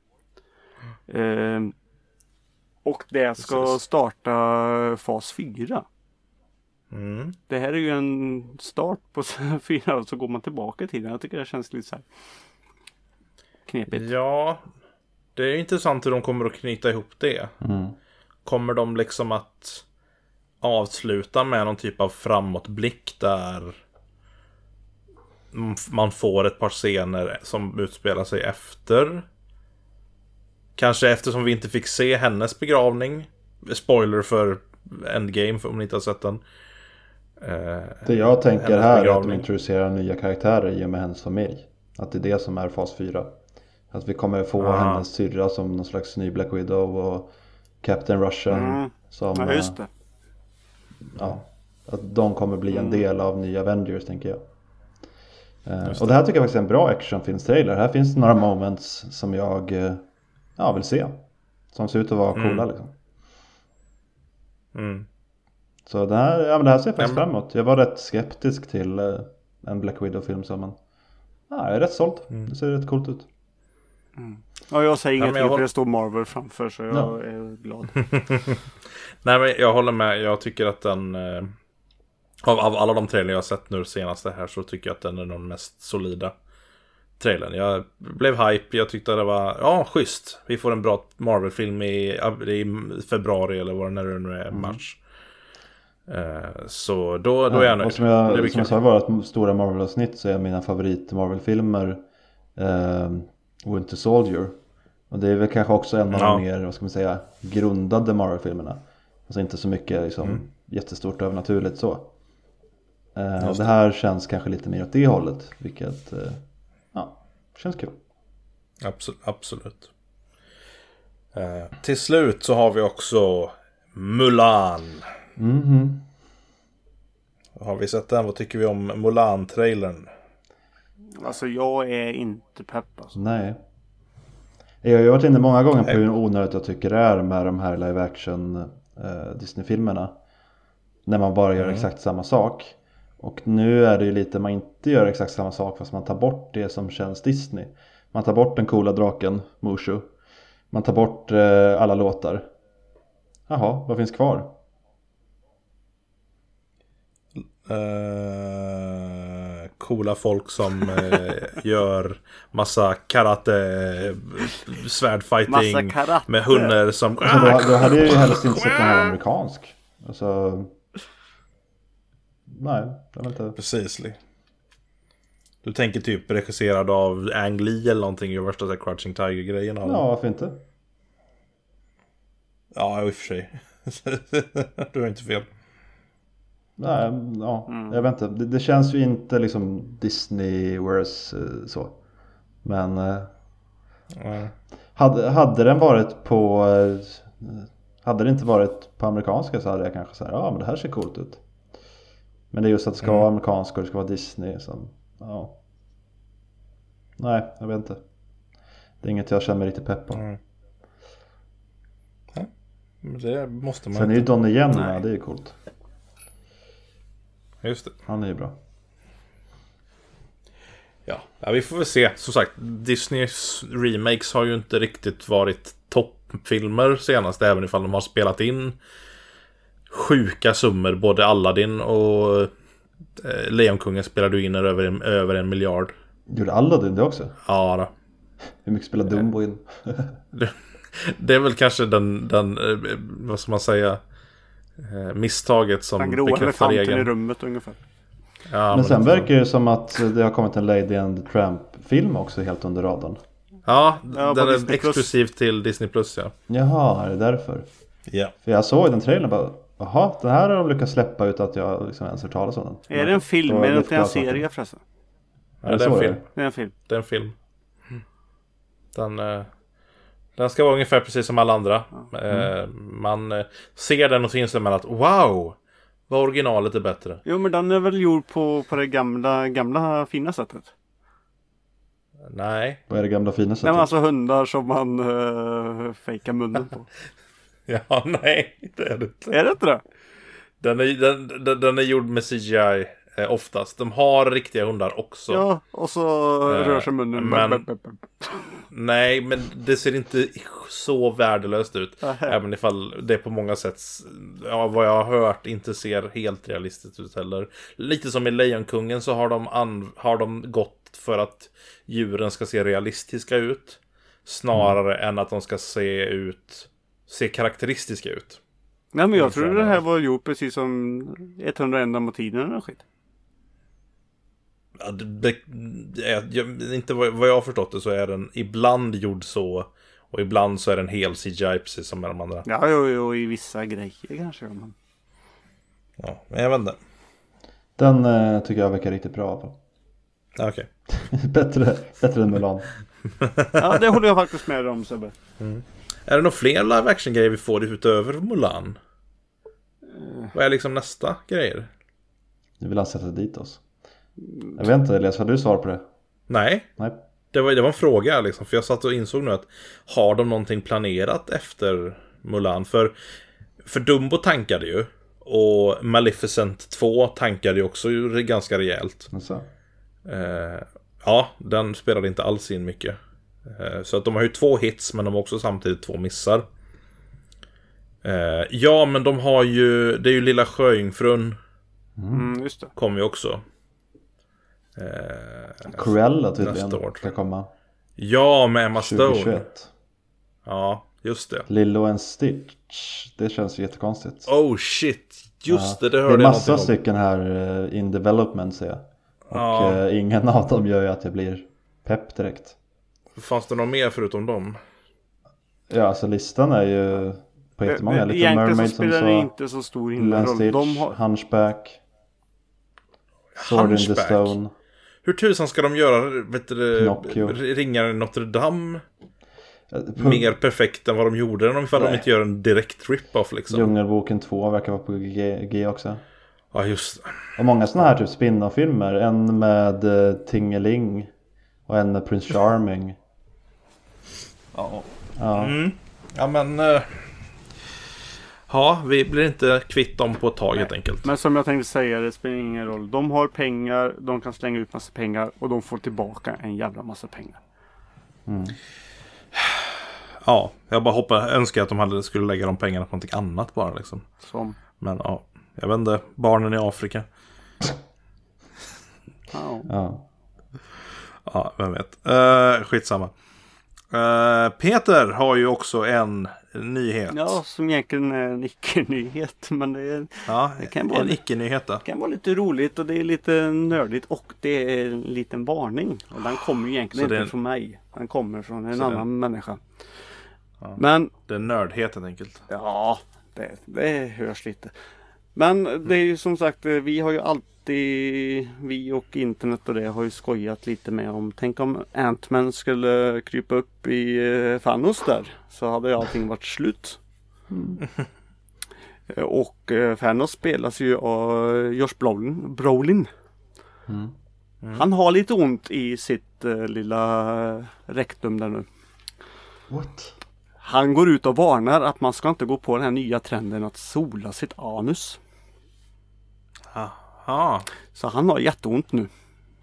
Och det ska starta fas 4. Det här är ju en start på 4 och så går man tillbaka till den. Jag tycker det känns lite så här knepigt. Ja, det är intressant hur de kommer att knyta ihop det. Kommer de liksom att avsluta med någon typ av framåtblick där man får ett par scener som utspelar sig efter? Kanske eftersom vi inte fick se hennes begravning. Spoiler för Endgame om ni inte har sett den. Det jag tänker här är att de introducerar nya karaktärer i och med hennes familj. Att det är det som är fas 4. Att vi kommer få hennes syrra som någon slags ny Black Widow och Captain Russia som, ja, just det. Att de kommer bli en del av nya Avengers, tänker jag. Och det här tycker jag faktiskt är en bra actionfilmstrailer. Här finns några moments som jag vill se. Som ser ut att vara coola liksom. Så det här ser jag faktiskt framåt. Jag var rätt skeptisk till en Black Widow-film, men jag är rätt såld. Det ser rätt coolt ut. Ja, jag säger ingenting för det står Marvel framför, så jag är glad. Nej, men jag håller med. Jag tycker att den av alla de trailers jag har sett nu senaste här, så tycker jag att den är den mest solida trailern. Jag blev hype. Jag tyckte det var schysst. Vi får en bra Marvel-film i februari eller vad det nu är, mars. Så då är jag nöjd. Och som jag sa i vårt stora Marvel-avsnitt, så är mina favorit Marvel-filmer Winter Soldier. Och det är väl kanske också en av de mer, vad ska man säga, grundade Marvel-filmerna. Alltså inte så mycket liksom jättestort övernaturligt så. Och det här känns kanske lite mer åt det hållet, vilket känns kul. Absolut. Till slut så har vi också Mulan. Har vi sett den? Vad tycker vi om Mulan-trailern? Alltså jag är inte pepp alltså. Nej. Jag har varit inne många gånger på hur onödigt jag tycker det är med de här live action Disney-filmerna. När man bara gör exakt samma sak. Och nu är det ju lite, man inte gör exakt samma sak fast man tar bort det som känns Disney. Man tar bort den coola draken, Mushu. Man tar bort alla låtar. Jaha, vad finns kvar? Coola folk som gör massa karate, svärdfighting med hundar som... Alltså då hade jag ju helst inte sett den här amerikansk. Alltså... Nej, det var inte... Precis. Du tänker typ regisserad av Ang Lee eller någonting i värsta så Crouching Tiger-grejen. Ja, varför inte? Ja, i och för sig. Du har inte fel. Nej, jag vet inte. Det känns ju inte liksom Disney-verse så. Men hade den varit på... Hade det inte varit på amerikanska så hade jag kanske sagt men det här ser coolt ut. Men det är just att det ska vara amerikanska och det ska vara Disney som, nej, jag vet inte. Det är inget jag känner mig riktigt pepp på. Nej, det måste man. Sen är ju Donnie Yen med, det är ju coolt. Just det. Han är ju bra. Ja, vi får väl se. Som sagt, Disneys remakes har ju inte riktigt varit toppfilmer senast, även ifall de har spelat in sjuka summor. Både Aladdin och Lejonkungen spelade du in över 1 miljard. Gjorde Aladdin det också? Ja då. Hur mycket spelade Dumbo in? Det är väl kanske den vad ska man säga, misstaget som bekräftar regeln. I rummet ungefär. Ja, men sen verkar det som att det har kommit en Lady and the Tramp-film också helt under radarn. Ja, den är exklusiv till Disney Plus, ja. Jaha, är det därför? Ja. För jag såg den trailern och bara, Jaha, den här har de lyckats släppa utan att jag liksom ens hört talas om den. Är det en film? Är det inte en serie förresten? Ja, det är en film. Det är en film. Det är en film. Den ska vara ungefär precis som alla andra. Man ser den och så inser man att wow, vad originalet är bättre. Jo, men den är väl gjord på det gamla fina sättet. Nej. Vad är det gamla fina sättet? Det är alltså hundar som man fejkar munnen på. Ja, nej, det är det inte. Är det inte det? Den är gjord med CGI oftast. De har riktiga hundar också. Ja, och så rör sig munnen. Men, nej, men det ser inte så värdelöst ut. Även ifall det på många sätt, ja, vad jag har hört, inte ser helt realistiskt ut heller. Lite som i Lejonkungen så har de gått för att djuren ska se realistiska ut. Snarare än att de ska se karaktäristiska ut. Nej, men jag tror det här var gjort precis som 101 dalmatinerna och skit. Ja, inte vad jag har förstått det så är den ibland gjord så. Och ibland så är den hel CGI precis som med de andra. Ja, jo, i vissa grejer kanske. Men... Ja, men jag vet inte. Den tycker jag verkar riktigt bra. Okej. bättre än Mulan. Ja, det håller jag faktiskt med om, Sebbe. Är det några fler live action grejer vi får utöver Mulan? Vad är liksom nästa grejer? Du vill sätta dit oss. Jag vet inte, Elias, har du svar på det? Nej. Det var en fråga liksom, för jag satt och insåg nu att har de någonting planerat efter Mulan? För Dumbo tankade ju, och Maleficent 2 tankade ju också ganska rejält. Ja, den spelade inte alls in mycket. Så att de har ju 2 hits, men de har också samtidigt 2 missar. Ja, men de har ju, det är ju Lilla Sjöjungfrun. Just det. Kommer ju också. Cruella tydligen ska komma. Ja, med Emma Stone. 2021. Ja, just det. Lilo and Stitch. Det känns jättekonstigt. Oh shit, just det hörde jag. Det är massa om. stycken här in development, ser jag. Och ingen av dem gör ju att jag blir pepp direkt. Fanns det någon mer förutom dem? Ja, alltså listan är ju på jättemånga. Little Mermaid som spelar det inte så stor roll. Hunchback. Sword in the Stone. Hur tusan ska de göra, vet du, Ringaren Notre Dame mer perfekt än vad de gjorde än ifall de inte gör en direkt rip-off liksom. Djungelboken 2 verkar vara på G också. Ja, just det. Och många sådana här typ spin-off-filmer. En med Tingeling och en med Prince Charming. Ja. Ja, men ja, vi blir inte kvitt dem på ett tag helt enkelt. Men som jag tänkte säga, det spelar ingen roll. De har pengar, de kan slänga ut massa pengar och de får tillbaka en jävla massa pengar. Ja, jag bara önskar att de skulle lägga de pengarna på någonting annat bara liksom. Men ja, jag vet inte, barnen i Afrika. Ja, vem vet. Skitsamma. Peter har ju också en nyhet. Ja, som egentligen är en icke-nyhet. Men det kan vara en icke-nyhet då. Det kan vara lite roligt och det är lite nördigt och det är en liten varning. Och den kommer ju egentligen inte från mig. Den kommer från en annan människa. Ja, men det är nördhet helt enkelt. Ja, det hörs lite. Men det är ju som sagt, vi har ju alltid, vi och internet och det har ju skojat lite med om, tänk om Ant-Man skulle krypa upp i Thanos där, så hade allting varit slut. Och Thanos spelas ju av Josh Brolin. Han har lite ont i sitt lilla rektum där nu. What? Han går ut och varnar att man ska inte gå på den här nya trenden att sola sitt anus. Aha. Så han har jätteont nu.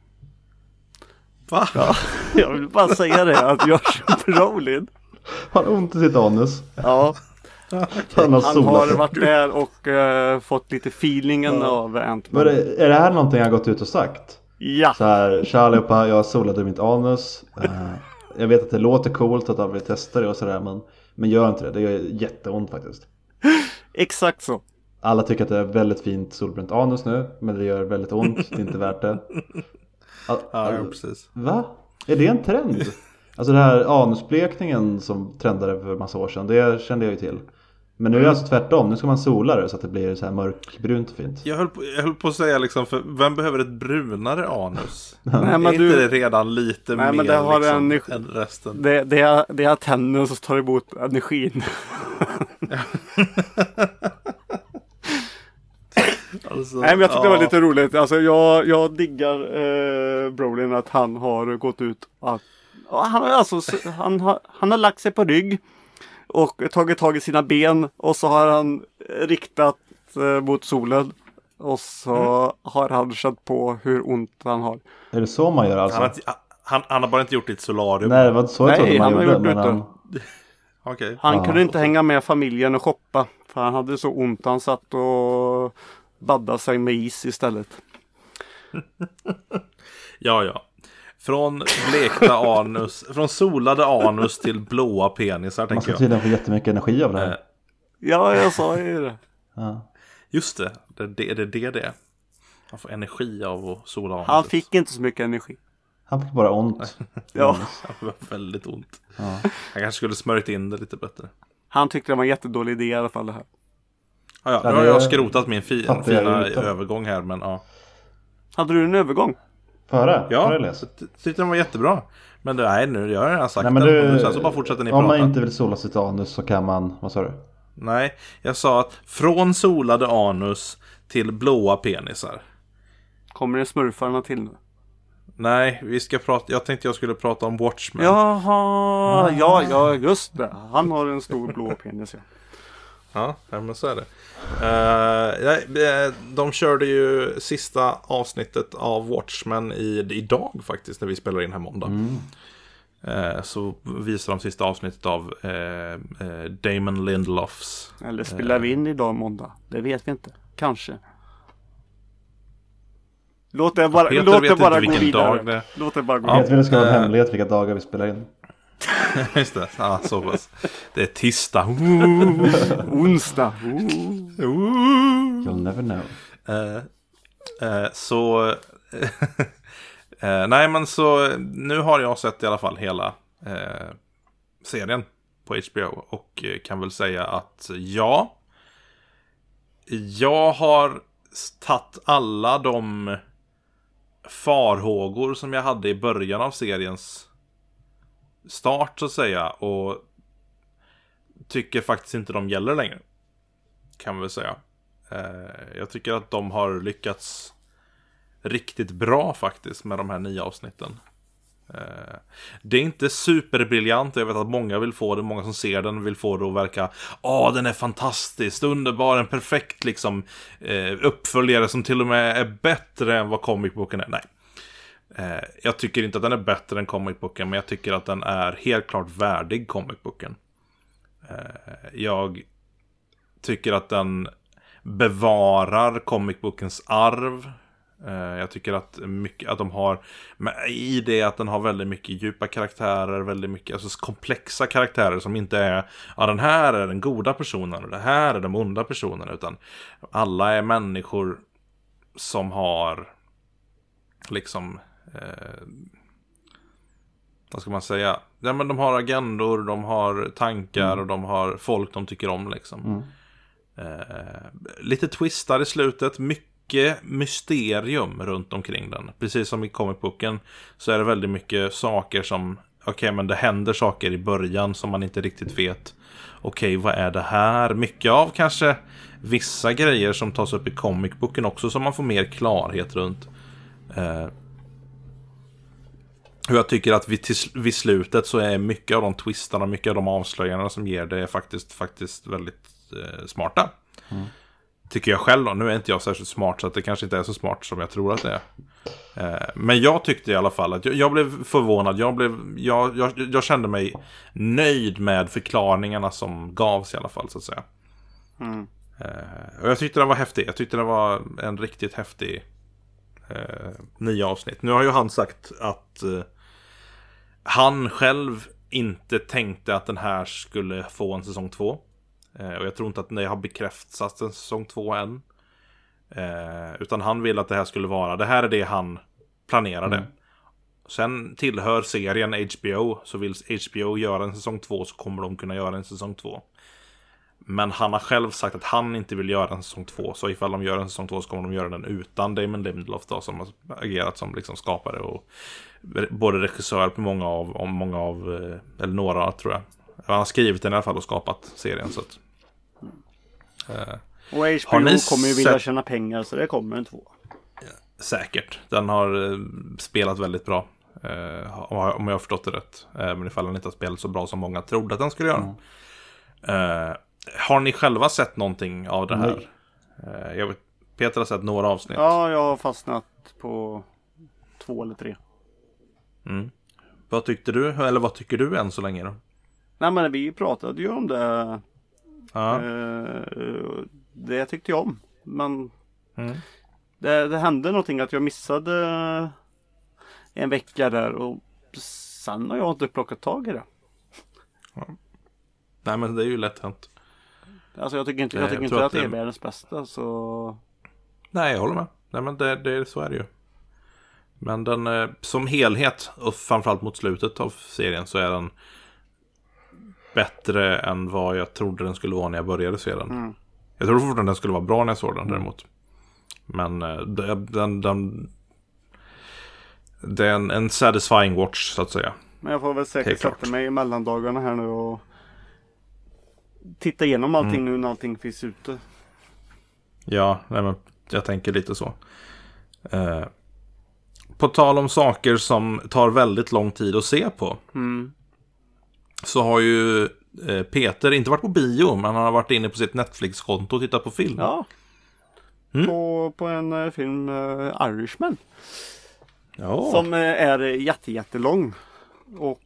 Va? Ja, jag vill bara säga det att Josh Brolin har ont i sitt anus. Ja. Han har varit där och fått lite feelingen av Ant-Man. Är det här någonting jag har gått ut och sagt? Ja. Så här, Charlie, jag solade mitt anus. Jag vet att det låter coolt att jag vill testa det och sådär, men gör inte det. Det gör jätteont faktiskt. Exakt så. Alla tycker att det är väldigt fint solbränt anus nu, men det gör väldigt ont. Det är inte värt det. Ja, precis. Va? Är det en trend? Alltså det här anusblekningen som trendade för massa år sedan, det kände jag ju till. Men nu är det alltså tvärtom. Nu ska man sola det så att det blir så här mörkbrunt och fint. Jag höll på att säga liksom, för vem behöver ett brunare anus? Nej, men är inte det redan lite mer men det har liksom, än resten? Det är tänder som tar emot energin. Alltså, Nej, men jag tyckte det var lite roligt. Alltså jag diggar Brolin att han har gått ut att han har lagt sig på rygg och tagit tag i sina ben och så har han riktat mot solen och så har han känt på hur ont han har. Är det så man gör alltså? Han har bara inte gjort det i ett solarium. Nej, det var så jag trodde man gjorde. Men Okay. Han kunde inte hänga med familjen och shoppa för han hade så ont. Han satt och baddade sig med is istället. Ja. Från blekta anus, från solade anus till blåa penisar, tänker jag. Man ska tydligen få jättemycket energi av det här. Ja, jag sa ju det. Ja. Just det är det. Han får energi av att sola anus. Han fick inte så mycket energi. Han fick bara ont. Ja. Det var väldigt ont. Ja. Han kanske skulle smörjt in det lite bättre. Han tyckte det var en jättedålig idé i alla fall det här. Ja, nu har jag skrotat min fina övergång här, men ja. Hade du en övergång? Före Ja, läs. jag tyckte den var jättebra. Men nu, jag har redan sagt men den. Sen så bara fortsätter ni om prata. man inte vill sola sitt anus så kan man, vad sa du? Nej, jag sa att från solade anus till blåa penisar. Kommer det smurfarna till nu? Nej, vi ska prata. Jag tänkte jag skulle prata om Watchmen. Jaha, ja, just det. Han har en stor blå penis, ja. Ja, men så är det. De körde ju sista avsnittet av Watchmen idag faktiskt, när vi spelar in här måndag. Så visar de sista avsnittet av Damon Lindelofs. Eller spelar vi in idag måndag? Det vet vi inte. Kanske. Låt det bara gå vidare. Låt det bara gå vidare. Vet vi det ska vara en hemlighet vilka dagar vi spelar in? Just det, så pass. Det är tisdag. Onsdag. You'll never know. Så nej, men så nu har jag sett i alla fall hela serien på HBO och kan väl säga att jag har tagit alla de farhågor som jag hade i början av seriens start så att säga, och tycker faktiskt inte de gäller längre, kan man väl säga. Jag tycker att de har lyckats riktigt bra faktiskt med de här 9 avsnitten. Det är inte superbriljant. Jag vet att många vill få det, många som ser den vill få det att verka den är fantastiskt, underbar, en perfekt liksom uppföljare som till och med är bättre än vad comicboken är. Nej. Jag tycker inte att den är bättre än comicboken, men jag tycker att den är helt klart värdig comicboken. Jag tycker att den bevarar comicbokens arv. Jag tycker att mycket att de har i det att den har väldigt mycket djupa karaktärer, väldigt mycket alltså komplexa karaktärer som inte är den här är den goda personen och det här är de onda personerna, utan alla är människor som har liksom vad ska man säga? Ja, men de har agendor, de har tankar och de har folk de tycker om liksom. Lite twistar i slutet, mycket mysterium runt omkring den. Precis som i comicboken så är det väldigt mycket saker som men det händer saker i början som man inte riktigt vet. Vad är det här? Mycket av kanske vissa grejer som tas upp i comicboken också som man får mer klarhet runt. Jag tycker att vid slutet så är mycket av de twistarna, mycket av de avslöjandena som ger det är faktiskt väldigt smarta. Tycker jag själv då. Nu är inte jag särskilt smart, så att det kanske inte är så smart som jag tror att det är. Men jag tyckte i alla fall att jag blev förvånad. Jag kände mig nöjd med förklaringarna som gavs i alla fall, så att säga. Och jag tyckte den var häftig. Jag tyckte den var en riktigt häftig 9 avsnitt. Nu har ju han sagt att han själv inte tänkte att den här skulle få en säsong 2. Och jag tror inte att det har bekräftats en säsong 2 än. Utan han vill att det här skulle vara, det här är det han planerade. Sen tillhör serien HBO, så vill HBO göra en säsong 2 så kommer de kunna göra en säsong 2. Men han har själv sagt att han inte vill göra en säsong 2. Så ifall de gör en säsong 2 så kommer de göra den utan Damon Lindelof då, som har agerat som liksom skapare och både regissör på många av eller några tror jag. Han har skrivit den i alla fall och skapat serien. Så att, och HBO kommer ju vilja tjäna pengar, så det kommer en 2. Säkert. Den har spelat väldigt bra. Om jag har förstått det rätt. Men ifall den inte har spelat så bra som många trodde att den skulle göra. Har ni själva sett någonting av det här? Jag vet, Peter har sett några avsnitt. Ja, jag har fastnat på 2 eller 3. Vad tyckte du? Eller vad tycker du än så länge då? Nej, men vi pratade ju om det. Det tyckte jag om. Men det hände någonting att jag missade en vecka där. Och sen har jag inte plockat tag i det. Nej, men det är ju lätt hänt. Alltså jag tycker inte att det är världens bästa, så... Nej, jag håller med. Nej, men det så är det ju. Men den som helhet, och framförallt mot slutet av serien, så är den bättre än vad jag trodde den skulle vara när jag började se den. Jag trodde fortfarande den skulle vara bra när jag såg den däremot. Men det är en satisfying watch, så att säga. Men jag får väl säkert sätta mig i mellandagarna här nu och titta igenom allting nu när allting finns ute. Ja, nej, men jag tänker lite så. På tal om saker som tar väldigt lång tid att se på. Så har ju Peter inte varit på bio, men han har varit inne på sitt Netflix-konto och tittat på film. Ja. På en film Irishman. Ja. Som är jättelång. Och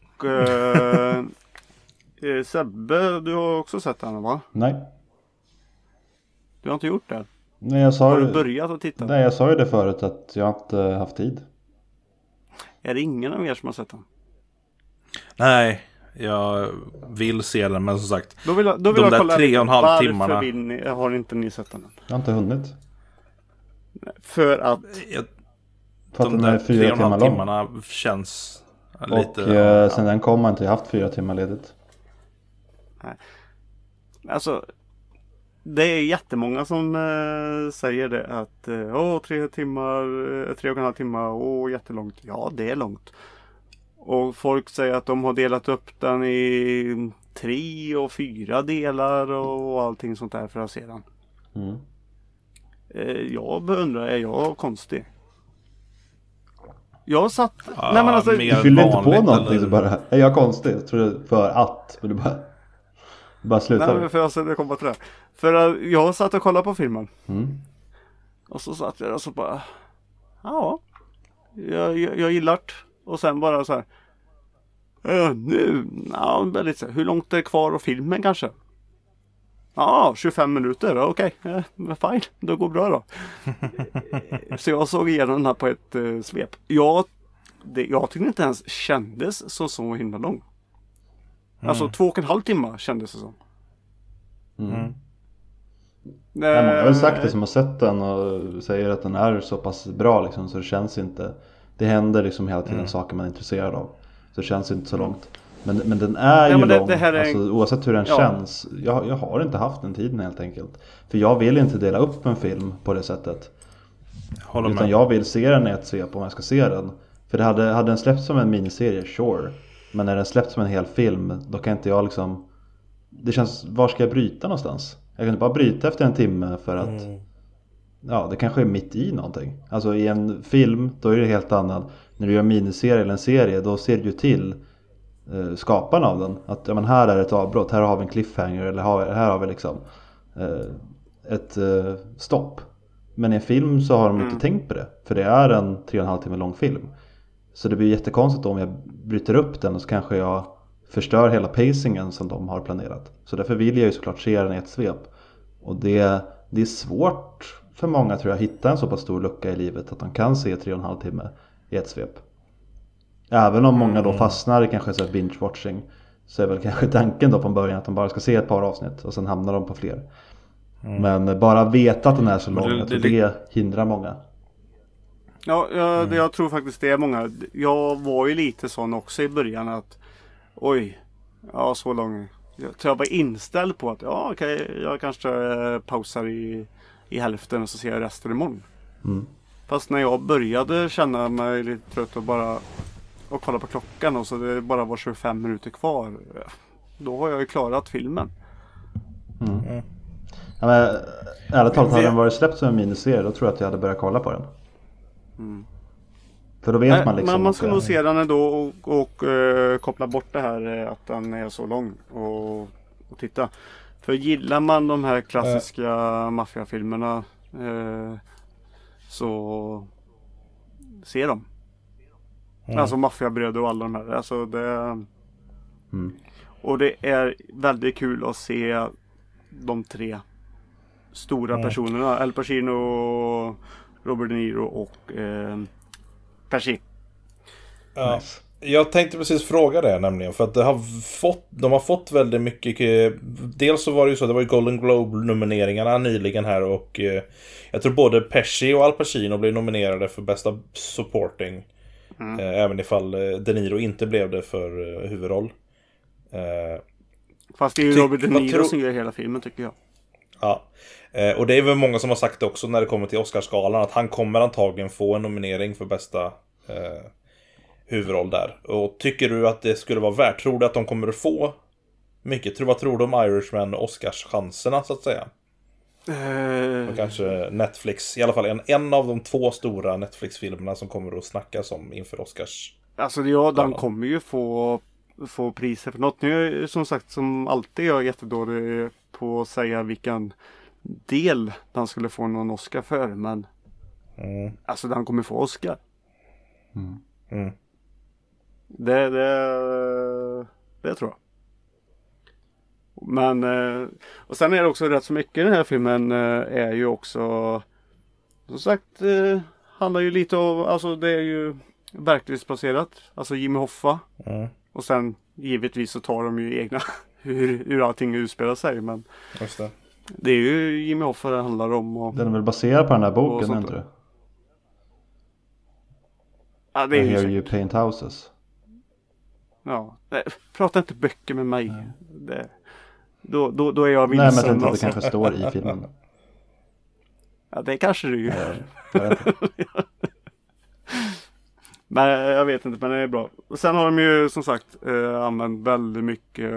Sebbe, du har också sett den, va? Nej. Du har inte gjort det? Nej, jag sa har du börjat att titta? Nej, jag sa ju det förut att jag inte haft tid. Är det ingen av er som har sett den? Nej, jag vill se den, men som sagt, då vill de jag där kolla 3,5 timmarna. Varför har inte ni sett den? Jag har inte hunnit. För att... För att den är 4 timmar lång. Timmarna känns lite... Och sen den kom har inte haft 4 timmar ledigt. Nej. Alltså... Det är jättemånga som säger det att 3,5 timmar, jättelångt. Ja, det är långt. Och folk säger att de har delat upp den i 3 och 4 delar och allting sånt där för att se den. Jag undrar, är jag konstig? Jag satt... nej, men alltså, du fyller inte på någonting så bara, är jag konstig? Jag tror det för att, men du bara slutar. Nej, men för jag ska komma till det. För jag satt och kollade på filmen. Och så satt jag och så bara... Ja, jag gillar det. Och sen bara så här... väldigt så här, hur långt är det kvar av filmen kanske? Ja, 25 minuter. Okej, fine. Det går bra då. Så jag såg igenom den här på ett svep. Jag tyckte inte ens kändes så himla lång. Alltså 2,5 timmar kändes det som. Man har väl sagt det som har sett den och säger att den är så pass bra liksom, så det känns inte, det händer liksom hela tiden saker man är intresserad av, så det känns inte så långt, men den är ju lång, det här är... alltså, oavsett hur den känns. Jag har inte haft den tiden helt enkelt, för jag vill inte dela upp en film på det sättet, utan jag vill se den i ett svep om jag ska se den, för det hade den släppt som en miniserie, sure, men när den släppt som en hel film, då kan inte jag liksom, det känns, var ska jag bryta någonstans? Jag kan inte bara bryta efter en timme för att det kanske är mitt i någonting. Alltså i en film, då är det helt annat. När du gör en miniserie eller en serie, då ser du ju till skaparen av den. Att men här är ett avbrott, här har vi en cliffhanger, eller här har vi liksom ett stopp. Men i en film så har de inte tänkt på det, för det är en 3,5 timmar lång film. Så det blir jättekonstigt om jag bryter upp den och så kanske jag förstör hela pacingen som de har planerat. Så därför vill jag ju såklart se den i ett svep. Och det är svårt för många, tror jag, att hitta en så pass stor lucka i livet att de kan se 3,5 timmar i ett svep. Även om många då fastnar i kanske så binge-watching, så är väl kanske tanken då från början att de bara ska se ett par avsnitt och sen hamnar de på fler. Men bara veta att den är så lång, jag tror det hindrar många. Ja, jag tror faktiskt det är många. Jag var ju lite sån också i början att oj, ja, så lång. jag var inställd på att jag kanske pausar i hälften och så ser jag resten imorgon. Fast när jag började känna mig lite trött och kolla på klockan och så det bara var 25 minuter kvar, då har jag ju klarat filmen. Ja, men, ärligt talat, hade den varit släppt som en miniserie, då tror jag att jag hade börjat kolla på den. För då vet man liksom. Men man ska nog se den ändå och koppla bort det här att den är så lång och titta. För gillar man de här klassiska maffiafilmerna så se dem. Alltså Maffiabröder och alla de här. Alltså det, och det är väldigt kul att se de tre stora personerna. Al Pacino, Robert De Niro och Pesci. Ja. Nice. Jag tänkte precis fråga det nämligen, för att de har fått väldigt mycket. Dels så var det ju så, det var ju Golden Globe-nomineringarna nyligen här, och jag tror både Pesci och Al Pacino blev nominerade för bästa supporting. Även ifall De Niro inte blev det för huvudroll. Fast det är ju Robert De Niro som gör hela filmen, tycker jag. Ja, och det är väl många som har sagt det också när det kommer till Oscarsgalan, att han kommer antagligen få en nominering för bästa huvudroll där. Och tycker du att det skulle vara värt? Tror du att de kommer att få mycket? Vad tror du om Irishman och Oscars-chanserna, så att säga? Och kanske Netflix, i alla fall en av de 2 stora Netflix-filmerna som kommer att snackas om inför Oscars. Alltså den kommer ju få priser för något. Nu är som sagt, som alltid, jag är jättedålig på att säga vilken del den skulle få någon Oscar för, men alltså den kommer få Oscar. Det tror jag. Men och sen är det också rätt så mycket i den här filmen är ju också, som sagt, handlar ju lite om, alltså det är ju verklighetsbaserat, alltså Jimmy Hoffa. Och sen givetvis så tar de ju egna hur allting utspelar sig, men just det. Det är ju Jimmy Hoffa det handlar om. Och den är väl baserad på den här boken, inte det? Ja, det är ju You Paint Houses. Ja, prata inte böcker med mig. Då är jag vilsen. Nej, men jag tänkte att det kanske står i filmen. Ja, det kanske du gör. Men jag vet inte, men det är bra. Och sen har de ju som sagt använt väldigt mycket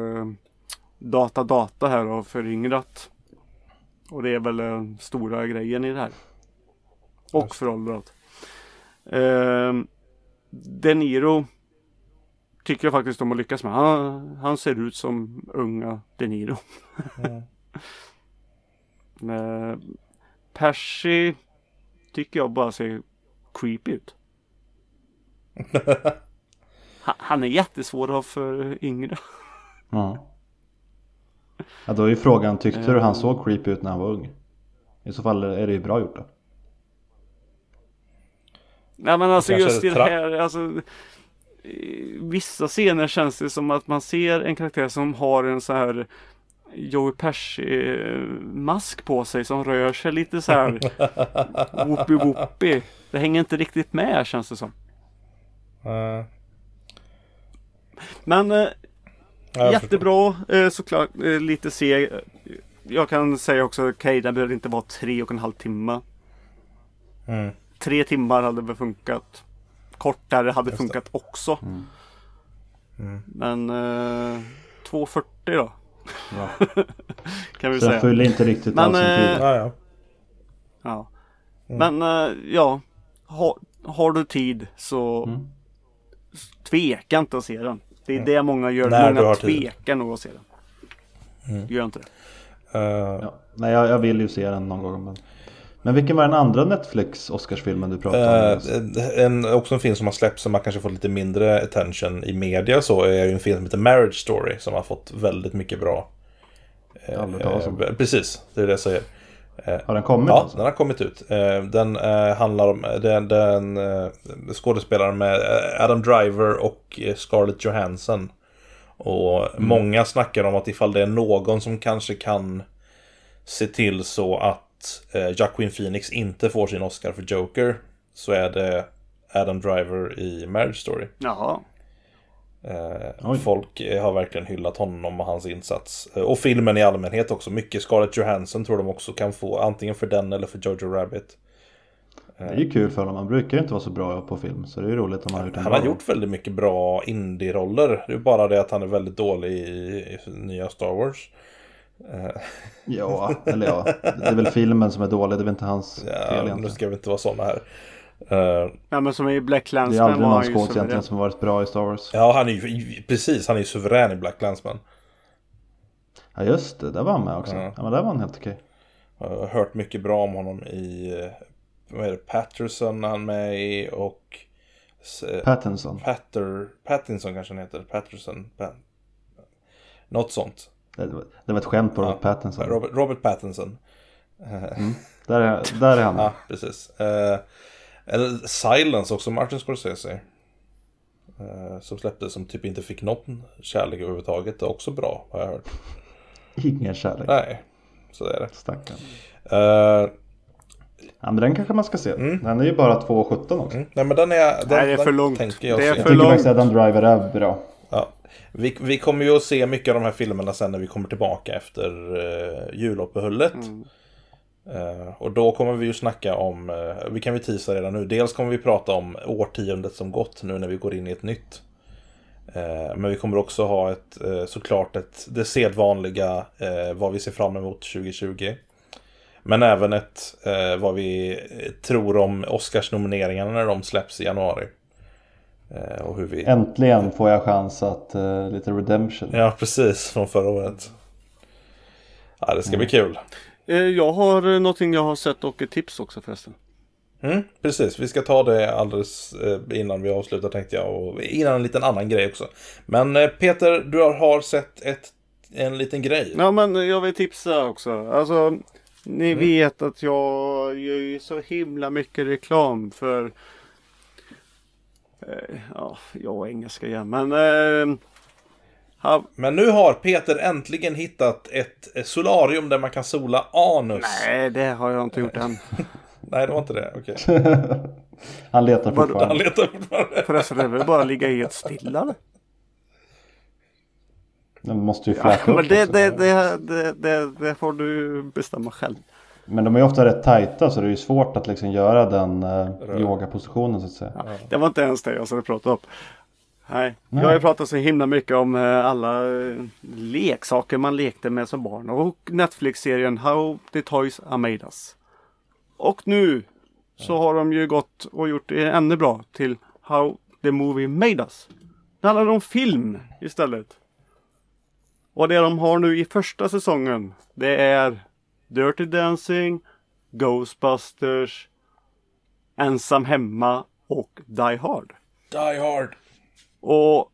data här och föryngrat. Och det är väl den stora grejen i det här. Och föråldrat. De Niro tycker jag faktiskt de har lyckats med. Han ser ut som unga De Niro. Pesci tycker jag bara ser creepy ut. Han är jättesvår att ha för yngre. Ja, då är ju frågan, tyckte du han såg creepy ut när han var ung? I så fall är det ju bra gjort då. Nej, men alltså just i det här, alltså vissa scener känns det som att man ser en karaktär som har en så här Joey Pesci-mask på sig som rör sig lite så här whoopie. Det hänger inte riktigt med, känns det som. Men jättebra, såklart, lite seg. Jag kan säga också, okej, den behöver inte vara 3,5 timmar. 3 timmar hade väl funkat. Kortare hade funkat också. Men 2,40 då. Ja. Kan vi så säga. Den fyller inte riktigt all sin tid. Ja. Men ja, har du tid så tveka inte att se den. Det är det många gör. Många tvekar nog att se den. Gör inte det. Nej, jag vill ju se den någon gång. Men vilken var den andra Netflix-Oscarsfilmen du pratade om? Också en film som har släppts som man kanske fått lite mindre attention i media, så är ju en film som heter Marriage Story som har fått väldigt mycket bra. Precis, det är det jag säger. Har den kommit? Ja, den har kommit ut. Den handlar om den skådespelaren med Adam Driver och Scarlett Johansson. Och många snackar om att ifall det är någon som kanske kan se till så att Joaquin Phoenix inte får sin Oscar för Joker, så är det Adam Driver i Marriage Story. Jaha. Folk har verkligen hyllat honom och hans insats. Och filmen i allmänhet också. Mycket Scarlett Johansson tror de också kan få. Antingen för den eller för Jojo Rabbit. Det är ju kul för honom. Man brukar ju inte vara så bra på film. Så det är ju roligt om han har gjort en Han har gjort väldigt mycket bra indie-roller. Det är bara det att han är väldigt dålig i nya Star Wars. Ja, eller ja. Det är väl filmen som är dålig. Det är väl inte hans fel egentligen. Nu ska vi inte vara sådana här. Ja, men som i Black Klansman. Det är aldrig någon skådespelare egentligen som varit bra i Star Wars. Ja, han är ju suverän i Black Klansman. Ja, just det. Där var han med också. Ja, men där var han helt okej. Jag har hört mycket bra om honom i vad är det, Patterson han med i och Pattinson kanske han heter. Patterson. Något sånt. Det var ett skämt på Robert Pattinson. Robert Pattinson. Där är han. Ja, precis. Eller Silence också, Martin Scorsese. Som släpptes som typ inte fick någon kärlek överhuvudtaget. Det är också bra, har jag hört. Ingen kärlek. Nej, så är det. Stackarn. Ja, men den kanske man ska se. Den är ju bara 2,17 också. Nej, men den är det är för långt. Jag tycker faktiskt att den Driver är bra. Ja. Vi kommer ju att se mycket av de här filmerna sen när vi kommer tillbaka efter juluppehållet. Och då kommer vi ju snacka om, vi kan ju teasa redan nu. Dels kommer vi prata om årtiondet som gått nu när vi går in i ett nytt. Men vi kommer också ha såklart det sedvanliga vad vi ser fram emot 2020. Men även vad vi tror om Oscars-nomineringarna när de släpps i januari. Och hur vi... Äntligen får jag chans att lite redemption. Ja, precis, från förra året. Ja, det ska bli kul. Jag har någonting jag har sett och ett tips också förresten. Precis, vi ska ta det alldeles innan vi avslutar tänkte jag. Och innan en liten annan grej också. Men Peter, du har sett en liten grej. Ja, men jag vill tipsa också. Alltså, ni vet att jag gör ju så himla mycket reklam för... jag är engelska igen, men... Men nu har Peter äntligen hittat ett solarium där man kan sola anus. Nej, det har jag inte gjort än. Nej, det var inte det. Okej. Han letar fortfarande. Förresten, det vill bara ligga helt stilla. Den måste ju fläka upp. Men det får du bestämma själv. Men de är ju ofta rätt tajta så det är ju svårt att liksom göra den yogapositionen så att säga. Ja, det var inte ens det jag skulle prata om. Nej. Jag har ju pratat så himla mycket om alla leksaker man lekte med som barn. Och Netflix-serien How the Toys Are Made Us. Och nu så har de ju gått och gjort det ännu bra till How the Movie Made Us. Det handlar om film istället. Och det de har nu i första säsongen, det är Dirty Dancing, Ghostbusters, Ensam hemma och Die Hard. Die Hard. Och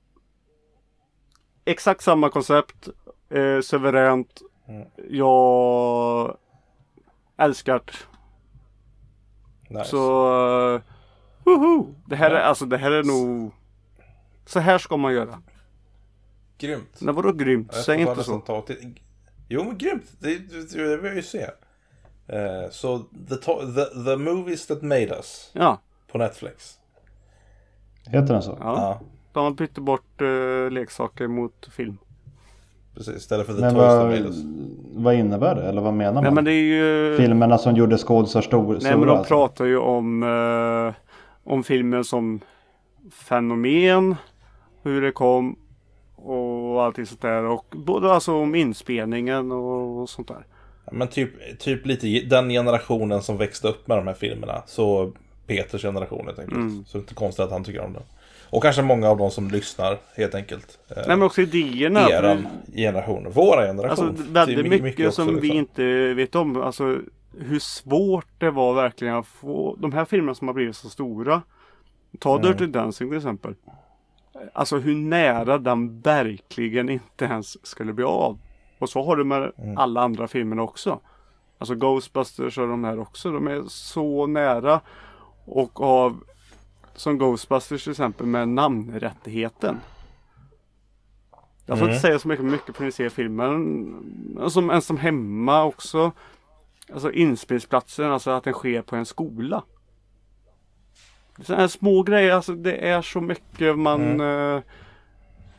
exakt samma koncept, suveränt. Jag älskar det. Nice. Så det här är nog så här ska man göra. Grymt. Det var då grymt, säg inte så. Jo, men grymt. Det vill jag ju se. Så the Movies That Made Us. Ja. På Netflix. Heter den så? Ja. De har bytt bort leksaker mot film. Precis, istället för The Toys That Made Us. Vad innebär det? Eller vad menar man? Nej, men det är ju... Filmerna som gjorde skådisar stora. Nej, men de pratar ju om filmen som fenomen. Hur det kom. Och allting sånt där. Och både alltså om inspelningen och sånt där. Men typ lite den generationen som växte upp med de här filmerna. Så Peters generation helt enkelt. Så det är inte konstigt att han tycker om det. Och kanske många av de som lyssnar helt enkelt. Nej, men också idéerna. Eran generation. Våra generation. Alltså väldigt mycket som också, vi inte vet om. Alltså hur svårt det var verkligen att få de här filmerna som har blivit så stora. Ta Dirty Dancing till exempel. Alltså hur nära den verkligen inte ens skulle bli av. Och så har du med alla andra filmerna också. Alltså Ghostbusters och de här också. De är så nära. Och av som Ghostbusters till exempel med namnrättigheten. Jag får inte säga så mycket för ni ser filmen. Som Ensam hemma också. Alltså inspelningsplatsen, alltså att den sker på en skola. Sådana här små grejer, alltså det är så mycket man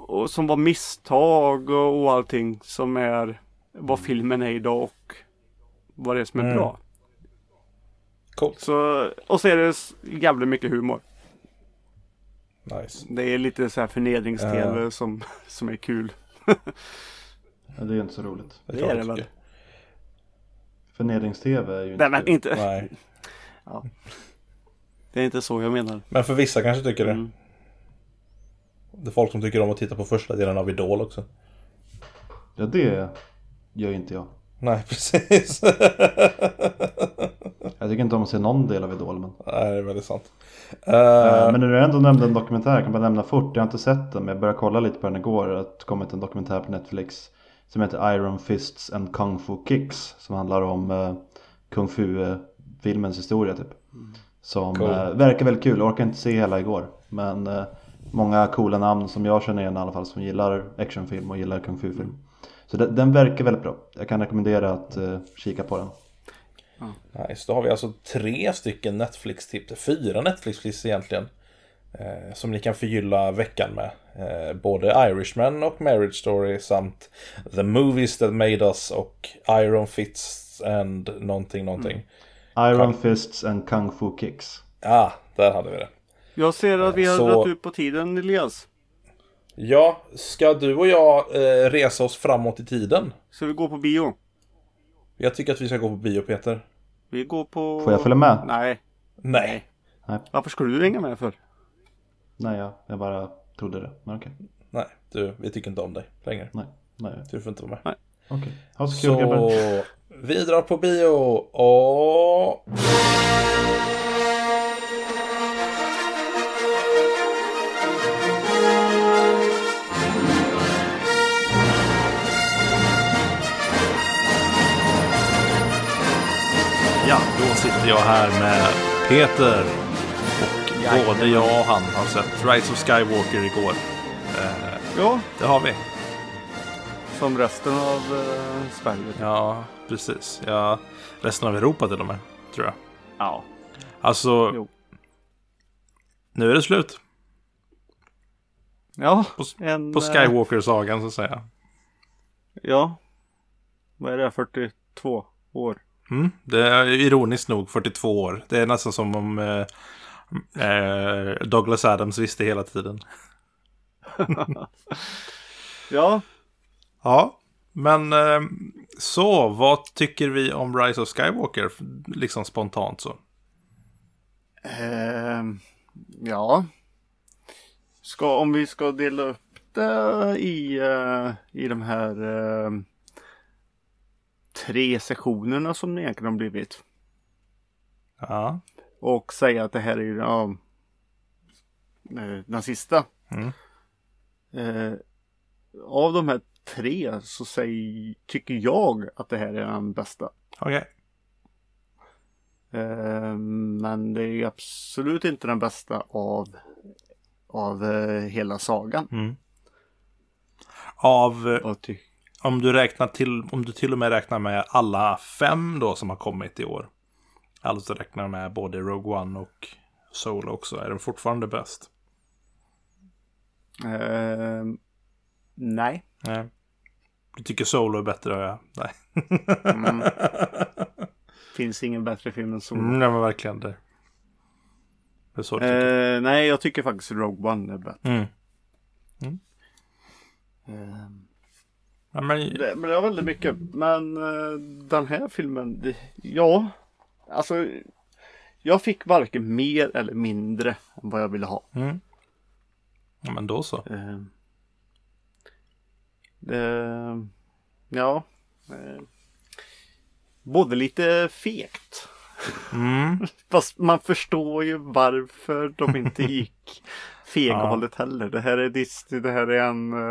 och som var misstag och allting som är vad filmen är idag och vad det är som är bra. Coolt. Så, och så är det jävligt mycket humor. Nice. Det är lite så här förnedrings-tv som är kul. Ja, det är inte så roligt. Det är det väl. Förnedrings-tv är ju inte... Nej, men inte. Nej. Ja. Det är inte så jag menar. Men för vissa kanske tycker det. Det är folk som tycker om att titta på första delen av Idol också. Ja, det gör inte jag. Nej, precis. Jag tycker inte om att se någon del av Idol. Men... Nej, det är väldigt sant. Men när du ändå nämnde en dokumentär, jag kan bara nämna fort. Jag har inte sett den, men jag började kolla lite på den igår. Det kommit en dokumentär på Netflix som heter Iron Fists and Kung Fu Kicks. Som handlar om Kung Fu-filmens historia typ. Som verkar väldigt kul. Jag orkar inte se hela igår. Men många coola namn som jag känner igen i alla fall, som gillar actionfilm och gillar Kung Fu-film. Så den verkar väldigt bra. Jag kan rekommendera att kika på den. Nice, då har vi alltså 3 stycken Netflix-tips, 4 Netflix-tips egentligen, som ni kan förgylla veckan med. Både Irishman och Marriage Story samt The Movies That Made Us och Iron Fists and någonting. Iron Fists and Kung Fu Kicks. Ja, där hade vi det. Jag ser att vi har dragit ut på tiden, Elias. Ja, ska du och jag resa oss framåt i tiden? Så vi går på bio. Jag tycker att vi ska gå på bio, Peter. Vi går på... Får jag följa med? Nej. Varför skulle du hänga med för? Nej, jag bara trodde det. Men okej. Nej, vi tycker inte om dig längre. Nej. Du får inte vara med. Nej. Okej. Ha så kul, grabbar. Vi drar på bio och... Ja, då sitter jag här med Peter. Och både jag och han har sett Rise of Skywalker igår. Ja. Det har vi. Som resten av Sverige. Ja, precis. Ja, resten av Europa till och med, tror jag. Ja. Alltså, nu är det slut. Ja. På Skywalker-sagan, så att säga. Ja. Vad är det? 42 år. Det är ironiskt nog 42 år. Det är nästan som om Douglas Adams visste hela tiden. Ja. Ja, men så vad tycker vi om Rise of Skywalker? Liksom spontant så. Ja. Om vi ska dela upp det i de här 3 sessionerna som det egentligen har blivit. Ja. Och säga att det här är ju den sista. Av de här 3 så tycker jag att det här är den bästa. Okej. Men det är absolut inte den bästa av hela sagan. Om du till och med räknar med alla 5 då som har kommit i år. Alltså räknar med både Rogue One och Solo också. Är den fortfarande bäst? Nej. Du tycker Solo är bättre? Ja. Nej. Finns ingen bättre film än Solo. Nej, men verkligen det. Det är så nej, jag tycker faktiskt Rogue One är bättre. Ja, men det är väldigt mycket. Men den här filmen, alltså jag fick varken mer eller mindre än vad jag ville ha. Ja, men då så. Både lite fegt. Fast man förstår ju varför de inte gick feghållet heller. Det här är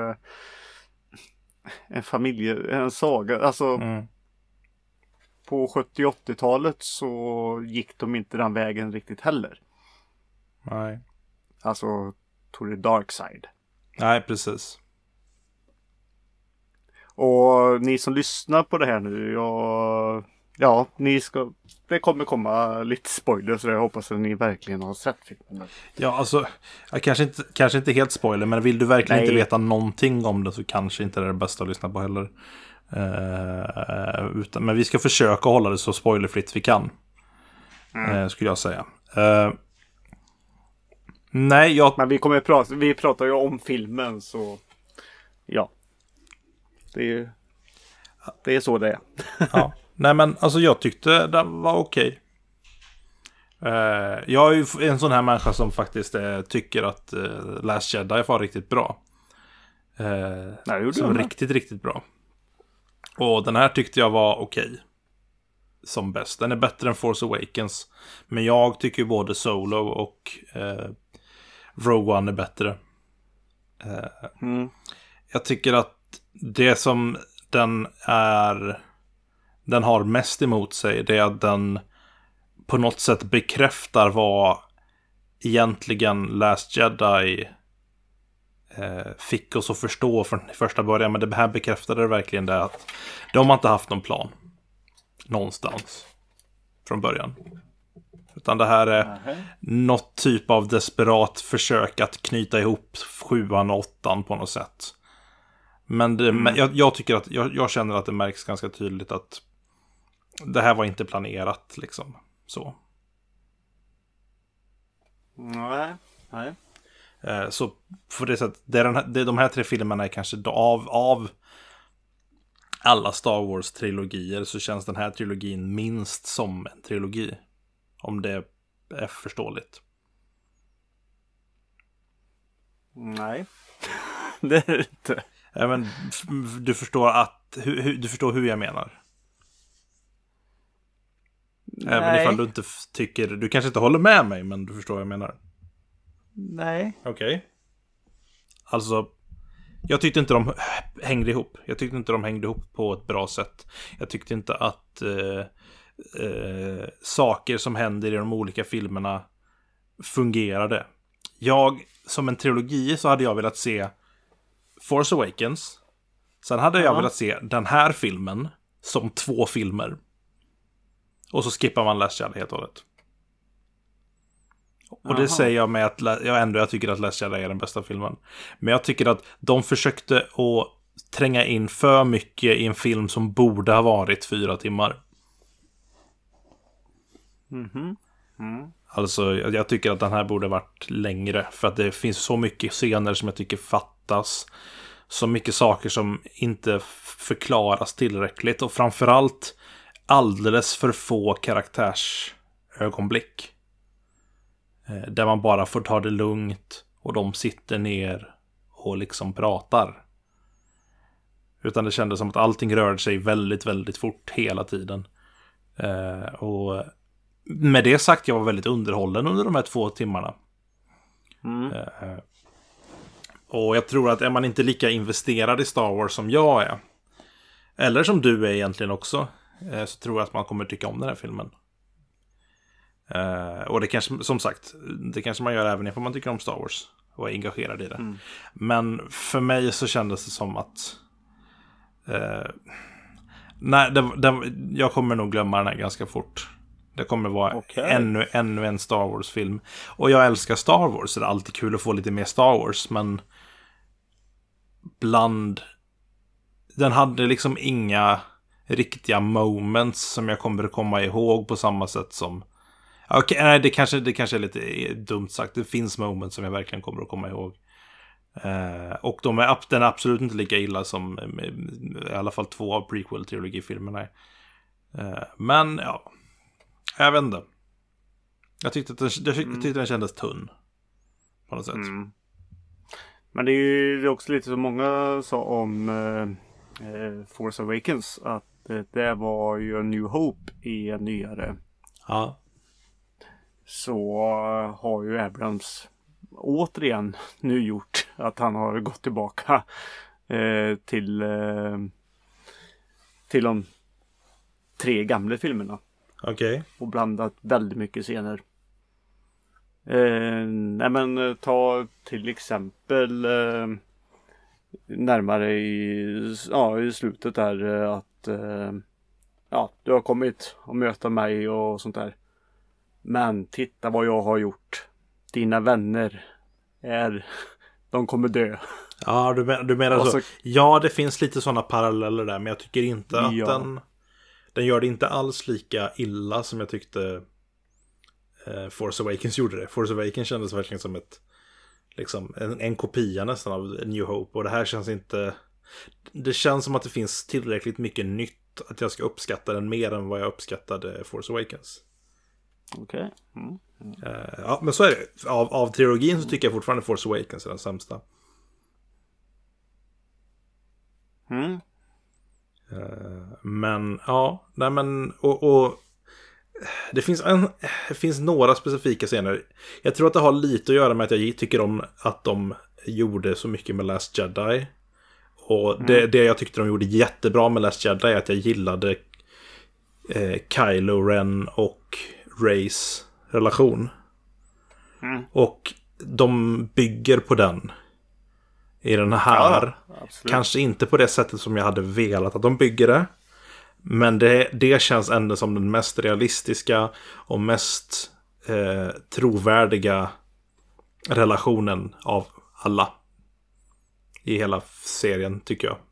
en familje, en saga. Alltså på 70-80-talet så gick de inte den vägen riktigt heller. Nej. Alltså tog det dark side. Nej, precis. Och ni som lyssnar på det här nu, Ja, det kommer komma lite spoilers, så jag hoppas att ni verkligen har sett filmen. Ja, alltså, kanske inte helt spoiler, men vill du verkligen inte veta någonting om det så kanske inte det är det bästa att lyssna på heller. Men vi ska försöka hålla det så spoilerfritt vi kan. Skulle jag säga. Men vi pratar ju om filmen, så ja. Det är så det är. Ja. Nej, men alltså jag tyckte den var okej. Jag är ju en sån här människa som faktiskt tycker att Last Jedi var riktigt bra. Som riktigt, riktigt bra. Och den här tyckte jag var okej. Som bäst. Den är bättre än Force Awakens. Men jag tycker både Solo och Rogue One är bättre. Jag tycker att det som den har mest emot sig, det är att den på något sätt bekräftar vad egentligen Last Jedi fick oss att förstå från första början. Men det här bekräftade det verkligen det att de har inte haft någon plan någonstans från början. Utan det här är något typ av desperat försök att knyta ihop 7:an och 8:an på något sätt. Men jag tycker att jag känner att det märks ganska tydligt att det här var inte planerat liksom. Så. Nej. Så för det sätt, de här 3 filmerna är kanske av alla Star Wars-trilogier så känns den här trilogin minst som en trilogi. Om det är förståeligt. Nej, det är det inte. Men du förstår hur jag menar. Nej. Även ifall du inte tycker, du kanske inte håller med mig, men du förstår vad jag menar. Nej. Okej. Alltså, jag tyckte inte de hängde ihop. Jag tyckte inte de hängde ihop på ett bra sätt. Jag tyckte inte att saker som händer i de olika filmerna fungerade. Som en trilogi så hade jag velat se Force Awakens. Sen hade jag velat se den här filmen som 2 filmer. Och så skippar man Last Jedi helt och hållet. Och det säger jag med att jag tycker att Last Jedi är den bästa filmen. Men jag tycker att de försökte att tränga in för mycket i en film som borde ha varit 4 timmar. Alltså jag tycker att den här borde varit längre. För att det finns så mycket scener som jag tycker fattas. Så mycket saker som inte förklaras tillräckligt. Och framförallt alldeles för få karaktärsögonblick. Där man bara får ta det lugnt. Och de sitter ner och liksom pratar. Utan det kändes som att allting rörde sig väldigt, väldigt fort hela tiden. Och med det sagt, jag var väldigt underhållen under de här 2 timmarna. Och jag tror att är man inte lika investerad i Star Wars som jag är, eller som du är egentligen också, så tror jag att man kommer tycka om den här filmen. Och det kanske, som sagt, det kanske man gör även ifall man tycker om Star Wars och är engagerad i det. Men för mig så kändes det som att nej, jag kommer nog glömma den här ganska fort. Det kommer vara ännu en Star Wars-film. Och jag älskar Star Wars, så det är alltid kul att få lite mer Star Wars. Men den hade liksom inga riktiga moments som jag kommer att komma ihåg på samma sätt som... Okej, nej, det kanske är lite dumt sagt. Det finns moments som jag verkligen kommer att komma ihåg. Och den är absolut inte lika illa som i alla fall 2 av prequel-trilogifilmerna. Men ja, jag vet inte. Jag tyckte den kändes tunn på något sätt. Men det är ju också lite som många sa om Force Awakens, att det var ju en New Hope i en nyare. Ja. Så har ju Abrams återigen nu gjort att han har gått tillbaka till de 3 gamla filmerna. Okej. Och blandat väldigt mycket scener. Nej men ta till exempel närmare i slutet där att ja, du har kommit och möta mig och sånt där. Men titta vad jag har gjort. Dina vänner de kommer dö. Ja, du menar så. Ja, det finns lite sådana paralleller där, men jag tycker inte att den gör det inte alls lika illa som jag tyckte Force Awakens gjorde det. Force Awakens kändes verkligen som en kopia nästan av New Hope, och det här känns inte. Det känns som att det finns tillräckligt mycket nytt att jag ska uppskatta den mer än vad jag uppskattade Force Awakens. Okej. Ja, men så är det. Av trilogin så tycker jag fortfarande Force Awakens är den sämsta. Men ja, nej men och det finns några specifika scener. Jag tror att det har lite att göra med att jag tycker om att de gjorde så mycket med Last Jedi. Och det jag tyckte de gjorde jättebra med Last Jedi är att jag gillade Kylo Ren och Reys relation. Och de bygger på den i den här. Kanske inte på det sättet som jag hade velat att de bygger det. Men det känns ändå som den mest realistiska och mest trovärdiga relationen av alla i hela serien, tycker jag.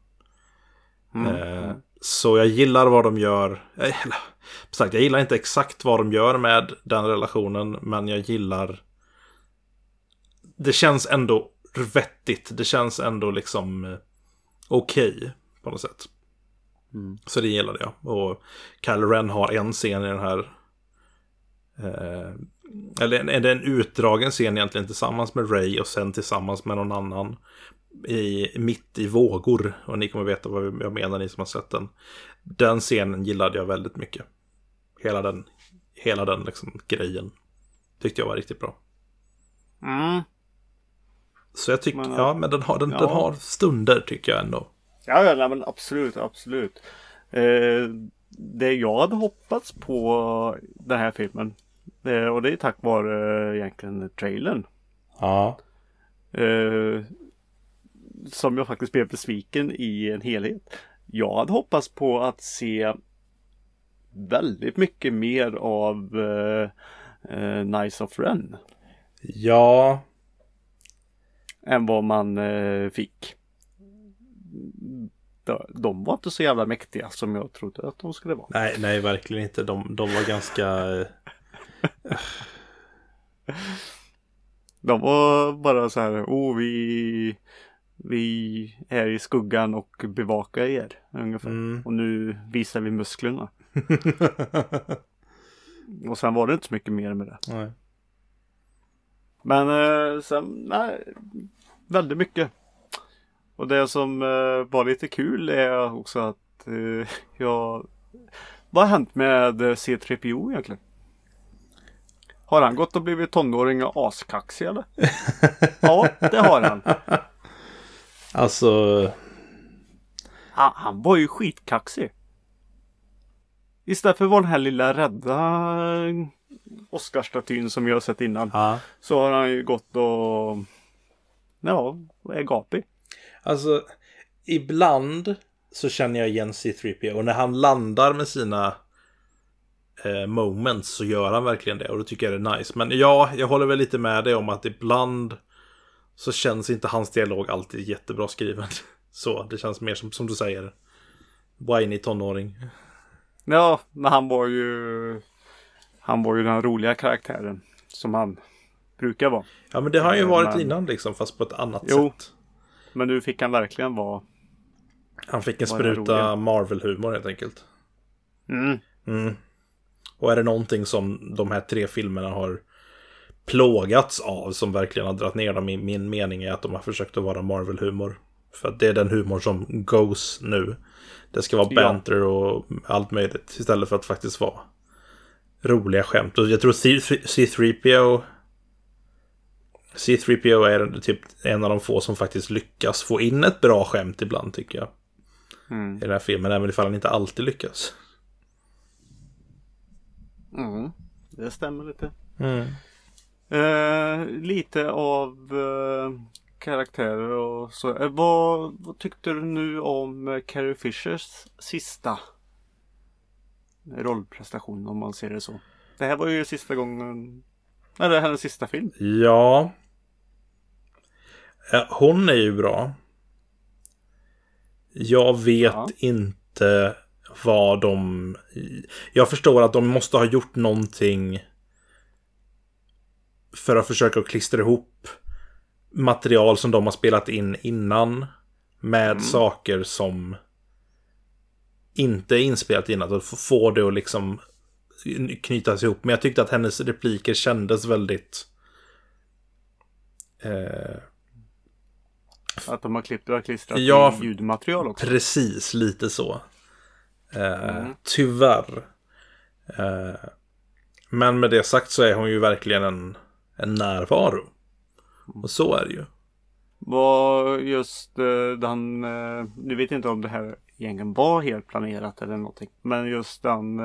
Så jag gillar vad de gör. Jag gillar inte exakt vad de gör med den relationen, men jag gillar. Det känns ändå vettigt. Det känns ändå liksom okej på något sätt. Så det gillade jag. Och Kylo Ren har en scen i den här eller är det en utdragen scen egentligen tillsammans med Rey och sen tillsammans med någon annan mitt i vågor. Och ni kommer veta vad jag menar, ni som har sett den. Den scenen gillade jag väldigt mycket. Hela den liksom grejen tyckte jag var riktigt bra. Så jag tycker men den har stunder, tycker jag ändå. Ja, men absolut. Det jag hade hoppats på den här filmen, och det är tack vare egentligen trailern. Ja. Som jag faktiskt blev besviken i en helhet. Jag hade hoppats på att se väldigt mycket mer av Knights of Ren. Ja. Än vad man fick. De var inte så jävla mäktiga som jag trodde att de skulle vara. Nej, verkligen inte. De var ganska. De var bara så här. Vi är i skuggan och bevakar er ungefär. Och nu visar vi musklerna. Och sen var det inte så mycket mer med det. Nej. Men sen, väldigt mycket. Och det som var lite kul är också att vad har hänt med C3PO egentligen? Har han gått och blivit tonåring och askaxig eller? Ja, det har han. Alltså. Han var ju skitkaxig. Istället för att vara den här lilla rädda Oscarsstatyn som jag har sett innan. Så har han ju gått och är gapig. Alltså, ibland så känner jag igen C3PO. Och när han landar med sina moments så gör han verkligen det. Och då tycker jag det är nice. Men ja, jag håller väl lite med dig om att ibland så känns inte hans dialog alltid jättebra skriven. Så, det känns mer som du säger. Whiny tonåring. Ja, men han var ju den roliga karaktären som han brukar vara. Ja, men det har han ju varit innan liksom, fast på ett annat sätt. Men nu fick han verkligen vara. Han fick en spruta Marvel-humor helt enkelt. Och är det någonting som de här 3 filmerna har plågats av, som verkligen har dragit ner dem, i min mening, är att de har försökt att vara Marvel-humor. För att det är den humor som goes nu. Det ska vara banter och allt möjligt istället för att faktiskt vara roliga skämt. Och jag tror C3PO är typ en av de få som faktiskt lyckas få in ett bra skämt ibland, tycker jag. I den här filmen, även ifall han inte alltid lyckas. Det stämmer lite. Lite av karaktärer och så. Vad tyckte du nu om Carrie Fishers sista rollprestation om man ser det så. Det här var ju sista gången, eller hennes sista film. Ja. Hon är ju bra. Jag vet inte vad de... Jag förstår att de måste ha gjort någonting för att försöka klistra ihop material som de har spelat in innan med saker som inte är inspelat innan, och få det att liksom knytas ihop. Men jag tyckte att hennes repliker kändes väldigt att de har klippt och klistrat i ljudmaterial också. Precis, lite så. Tyvärr. Men med det sagt så är hon ju verkligen en närvaro. Och så är det ju. Var just den, du vet inte om det här egentligen var helt planerat eller någonting, men just den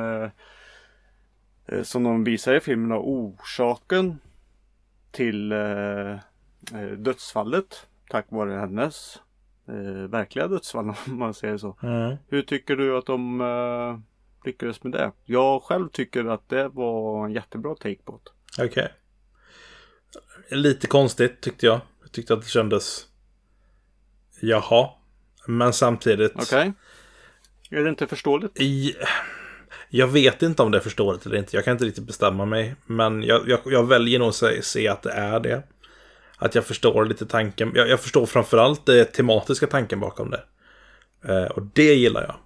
som de visar i filmen, orsaken till dödsfallet tack vare hennes verkliga dödsfall, om man säger så. Hur tycker du att de lyckades med det? Jag själv tycker att det var en jättebra take på det. Okej. Lite konstigt tyckte jag. Jag tyckte att det kändes jaha. Men samtidigt... Okej. Är det inte förståeligt? Jag vet inte om det är förståeligt eller inte. Jag kan inte riktigt bestämma mig. Men jag väljer nog att se att det är det. Att jag förstår lite tanken. Jag förstår framförallt det tematiska tanken bakom det. Och det gillar jag.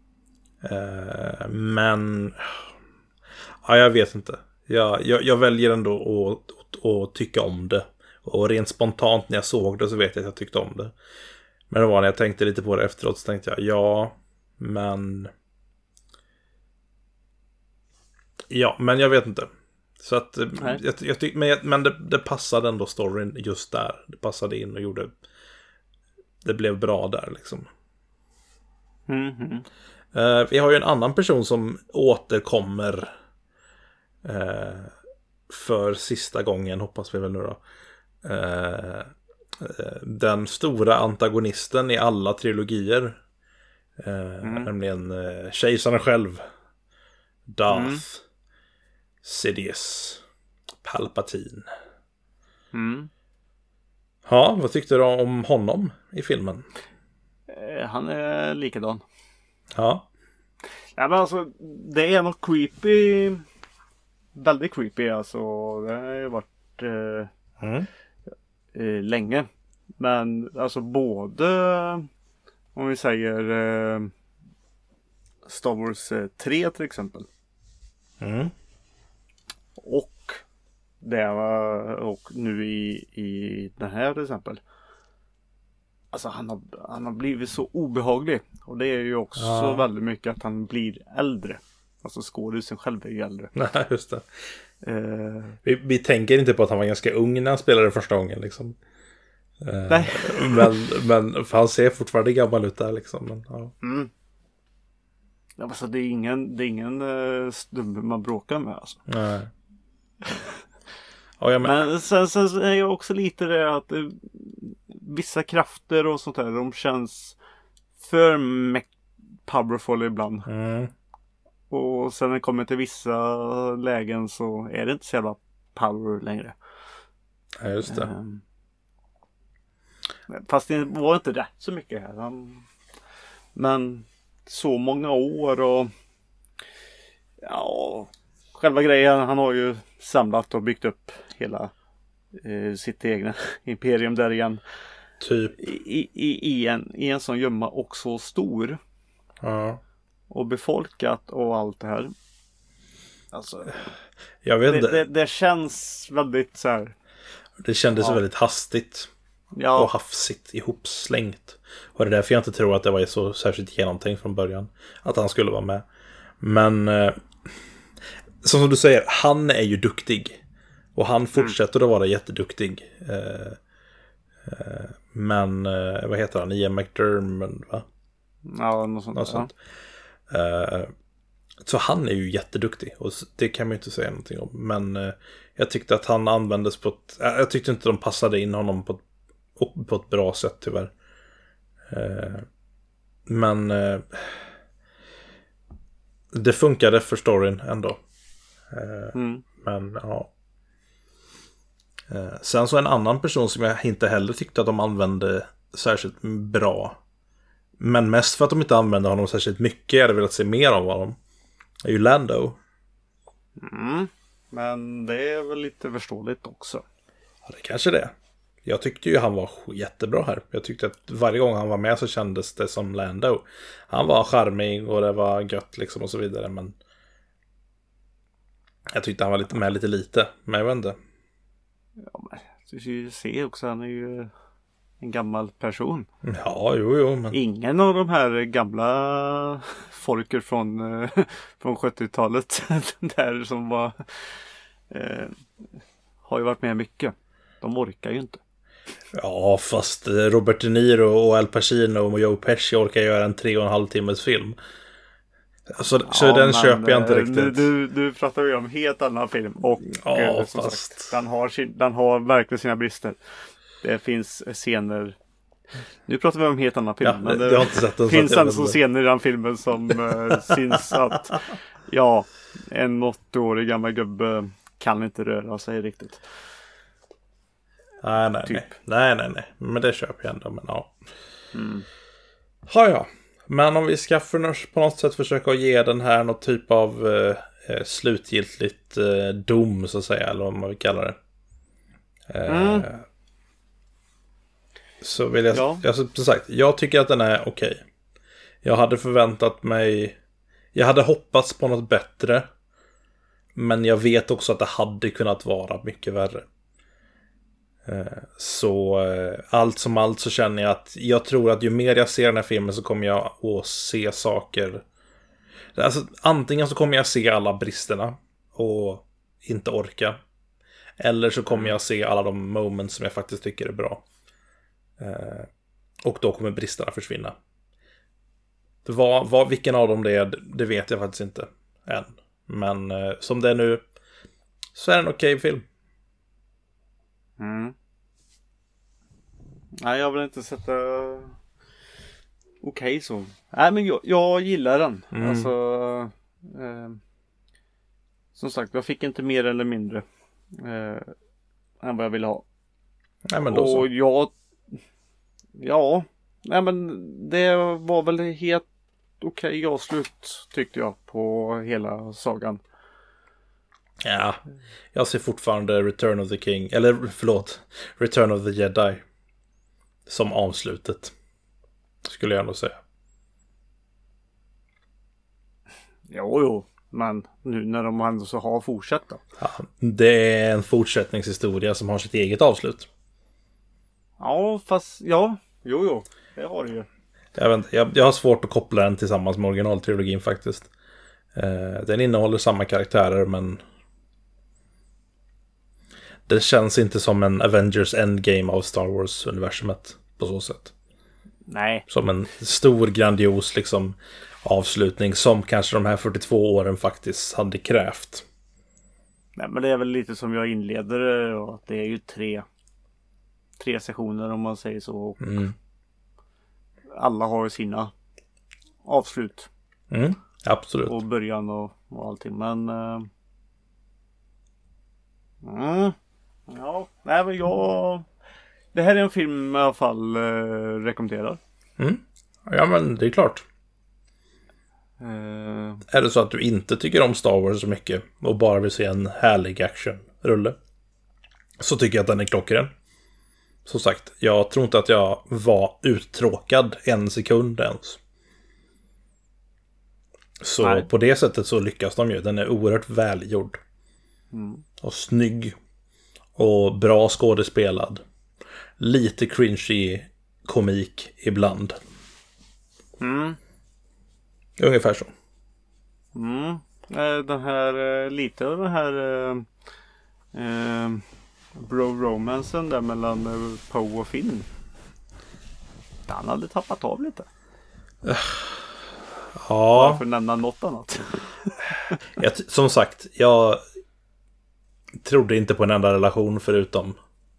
Men... Ja, jag vet inte. Jag väljer ändå att tycka om det. Och rent spontant när jag såg det så vet jag att jag tyckte om det. Men det var när jag tänkte lite på det efteråt så tänkte jag men jag vet inte. Så att jag tycker men det passade ändå storyn just där. Det passade in och gjorde det blev bra där liksom. Vi har ju en annan person som återkommer för sista gången, hoppas vi väl nu då. Den stora antagonisten i alla trilogier, nämligen kejsaren själv, Darth Sidious Palpatine. Ja, vad tyckte du om honom i filmen? Han är likadan. Ja, men alltså det är något creepy, väldigt creepy alltså. Det har ju varit länge. Men alltså både om vi säger Star Wars 3 till exempel. Och det och nu i den här till exempel. Alltså han har blivit så obehaglig. Och det är ju också väldigt mycket att han blir äldre. Alltså skådisen själv är ju äldre. Nej, just det. Vi tänker inte på att han var ganska ung när han spelade första gången liksom. Nej. men för han ser fortfarande gammal ut där liksom. Men, ja. Ja, alltså det är ingen snubbe man bråkar med alltså. Nej. Men sen är jag också lite det att vissa krafter och sånt där, de känns för powerful ibland. Och sen när det kommer till vissa lägen så är det inte så jävla power längre. Ja, just det. Fast det var inte det så mycket här. Men så många år och själva grejen, han har ju samlat och byggt upp hela sitt egna imperium där igen. Typ. I en sån gömma och så stor. Ja. Och befolkat och allt det här. Alltså, jag vet inte. Det känns väldigt så här. Det kändes väldigt hastigt. Och hafsigt ihopslängt. Och det är därför jag inte tror att det var så särskilt genomtänkt från början att han skulle vara med. Men som du säger, han är ju duktig. Och han fortsätter att vara jätteduktig. Men vad heter han? Ian McDermott, va? Ja, något sånt. Så han är ju jätteduktig. Och det kan man ju inte säga någonting om. Men jag tyckte att han användes på ett... Jag tyckte inte de passade in honom på ett bra sätt tyvärr. Men det funkade för storyn ändå. Men ja. Sen så en annan person som jag inte heller tyckte att de använde särskilt bra, men mest för att de inte använde honom särskilt mycket, jag hade velat se mer av honom, är ju Lando. Men det är väl lite förståeligt också. Ja, det kanske det. Jag tyckte ju han var jättebra här. Jag tyckte att varje gång han var med så kändes det som Lando. Han var charmig och det var gött liksom och så vidare, men jag tyckte han var lite med lite. Men jag vet inte. Ja, men du ser också, han är ju en gammal person. Ja, jo, men ingen av de här gamla folker från 70-talet där som var har ju varit med mycket. De orkar ju inte. Ja, fast Robert De Niro och Al Pacino och Joe Pesci orkar göra en 3,5 timmes film. Så den köper jag inte riktigt. Du pratar ju om helt annan film. Och som sagt, den har verkligen sina brister. Det finns scener. Nu pratar vi om helt annan film. Ja, men det har inte sett den, finns alltså scener i den filmen som syns att en 80-årig gammal gubbe kan inte röra sig riktigt. Nej. Men det köper jag ändå. Men ja. Ja. Men om vi ska på något sätt försöka ge den här något typ av slutgiltigt dom, så att säga, eller vad man vill kalla det. Så vill jag som sagt, jag tycker att den är okej. Jag hade förväntat mig, jag hade hoppats på något bättre, men jag vet också att det hade kunnat vara mycket värre. Så allt som allt så känner jag att jag tror att ju mer jag ser den här filmen så kommer jag att se saker. Alltså, antingen så kommer jag se alla bristerna och inte orka, eller så kommer jag se alla de moments som jag faktiskt tycker är bra. Och då kommer bristerna försvinna. Vilken av dem det är, det vet jag faktiskt inte än. Men som det är nu så är det en okej film. Nej, jag vill inte sätta okej så. Nej, men jag gillar den. Alltså som sagt, jag fick inte mer eller mindre än vad jag ville ha. Nej, men då och så. Nej, men det var väl helt okej avslut tyckte jag på hela sagan. Ja, jag ser fortfarande Return of the Jedi som avslutet, skulle jag nog säga. Jo, men nu när de ändå så har fortsatt då. Ja, det är en fortsättningshistoria som har sitt eget avslut. Ja, fast jo, det har det ju. Jag har svårt att koppla den tillsammans med originaltrilogin faktiskt. Den innehåller samma karaktärer, men det känns inte som en Avengers Endgame av Star Wars-universumet på så sätt. Nej. Som en stor, grandios liksom avslutning som kanske de här 42 åren faktiskt hade krävt. Nej, men det är väl lite som jag inleder, och det är ju tre sessioner om man säger så. Och alla har sina avslut. Absolut. Och början och allting. Men nej, men det här är en film i alla fall rekommenderar. Ja, men det är klart. Är det så att du inte tycker om Star Wars så mycket och bara vill se en härlig actionrulle, så tycker jag att den är klockren. Som sagt, jag tror inte att jag var uttråkad en sekund ens. Så nej. På det sättet så lyckas de ju. Den är oerhört välgjord. Och snygg. Och bra skådespelad. Lite cringy komik ibland. Ungefär så. Den här lite av den här bro-romansen där mellan Poe och Finn. Han hade tappat av lite. Ja. Varför nämna något annat? Som sagt, jag trodde inte på en enda relation förutom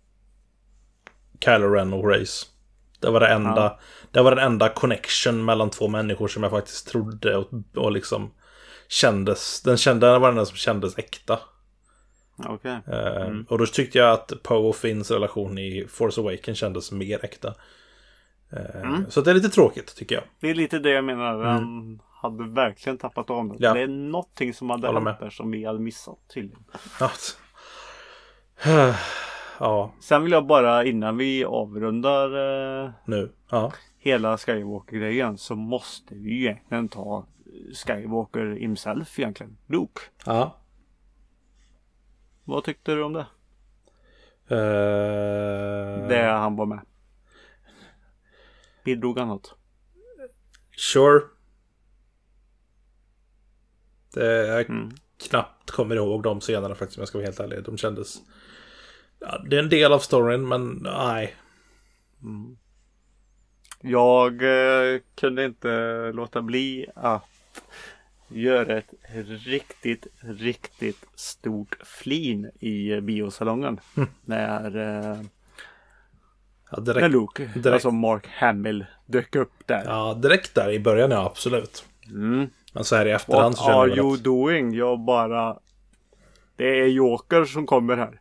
Kylo Ren och Reyes. Det var den enda connection mellan två människor som jag faktiskt trodde och liksom var den som kändes äkta. Okay. Och då tyckte jag att Poe och Finns relation i Force Awakens kändes mer äkta. Så det är lite tråkigt tycker jag. Det är lite det jag menar. Han hade verkligen tappat av det. Ja. Det är någonting som hade hänt där som vi hade missat tydligen. Ja. Sen vill jag bara innan vi avrundar nu. Hela Skywalker-grejen så måste vi egentligen ta Skywalker himself egentligen. Luke. Ja. Vad tyckte du om det? Det han var med. Bidrog han något? Sure. Jag knappt kommer ihåg de scenerna faktiskt, om jag ska vara helt ärlig. De kändes... Ja, det är en del av storyn, men nej. Jag kunde inte låta bli att göra ett riktigt stort flin i biosalongen. När Luke, alltså Mark Hamill, dök upp där. Ja, direkt där i början, ja, absolut. Men så här i efterhand så känner jag you doing? Jag bara... Det är Joker som kommer här.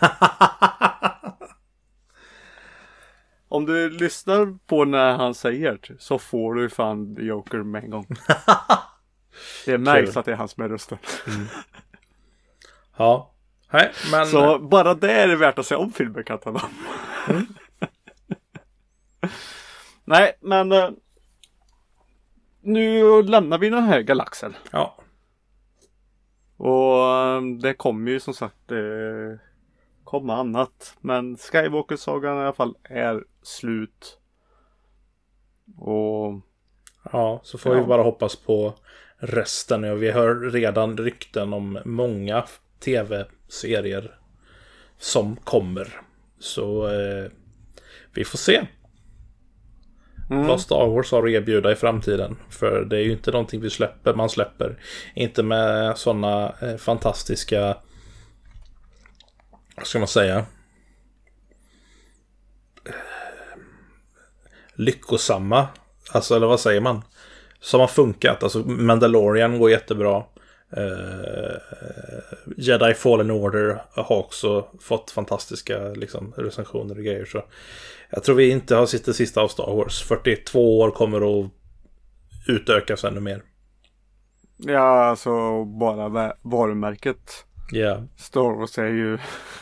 Om du lyssnar på när han säger så får du fan Joker med en gång. Det märks att det är han som är rösten. Ja. Nej, men... Så bara det är det värt att se om filmen, kan jag Nej, men nu lämnar vi den här galaxen. Ja. Och det kommer ju som sagt komma annat. Men Skywalker-sagan i alla fall är slut. Och ja, så får vi bara hoppas på resten. Och vi hör redan rykten om många tv-serier som kommer. Så vi får se vad Star Wars har att erbjuda i framtiden. För det är ju inte någonting man släpper. Inte med sådana fantastiska, vad ska man säga, lyckosamma, alltså, eller vad säger man, som har funkat. Alltså Mandalorian går jättebra. Jedi Fallen Order har också fått fantastiska liksom, recensioner och grejer. Så jag tror vi inte har sett det sista av Star Wars. 42 år kommer att utökas ännu mer. Ja, alltså bara varumärket. Yeah. Star Wars är ju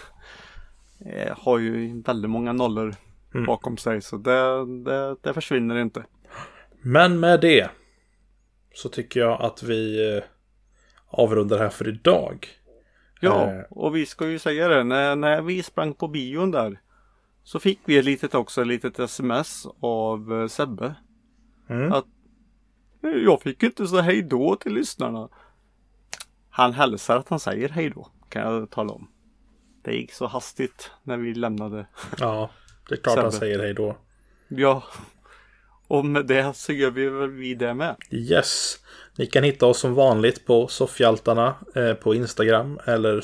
har ju väldigt många nollor bakom sig. Så det försvinner inte. Men med det så tycker jag att vi avrundar här för idag. Ja, och vi ska ju säga det. När vi sprang på bion där så fick vi ett litet sms av Sebbe. Att jag fick inte så hej då till lyssnarna. Han hälsar att han säger hej då, kan jag tala om. Det gick så hastigt när vi lämnade. Ja, det är klart Sebbe. Han säger hej då. Ja, och med det så gör vi väl det med. Yes. Ni kan hitta oss som vanligt på Soffhjältarna på Instagram eller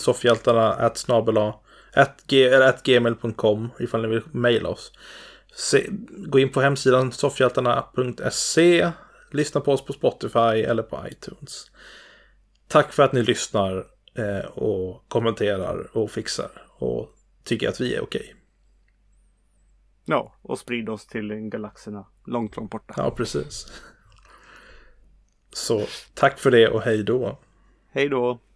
soffhjältarna@gmail.com ifall ni vill mejla oss. Gå in på hemsidan soffhjältarna.se, lyssna på oss på Spotify eller på iTunes. Tack för att ni lyssnar och kommenterar och fixar och tycker att vi är okej. Ja, och sprid oss till galaxerna långt borta. Ja, precis. Så tack för det och hej då. Hej då.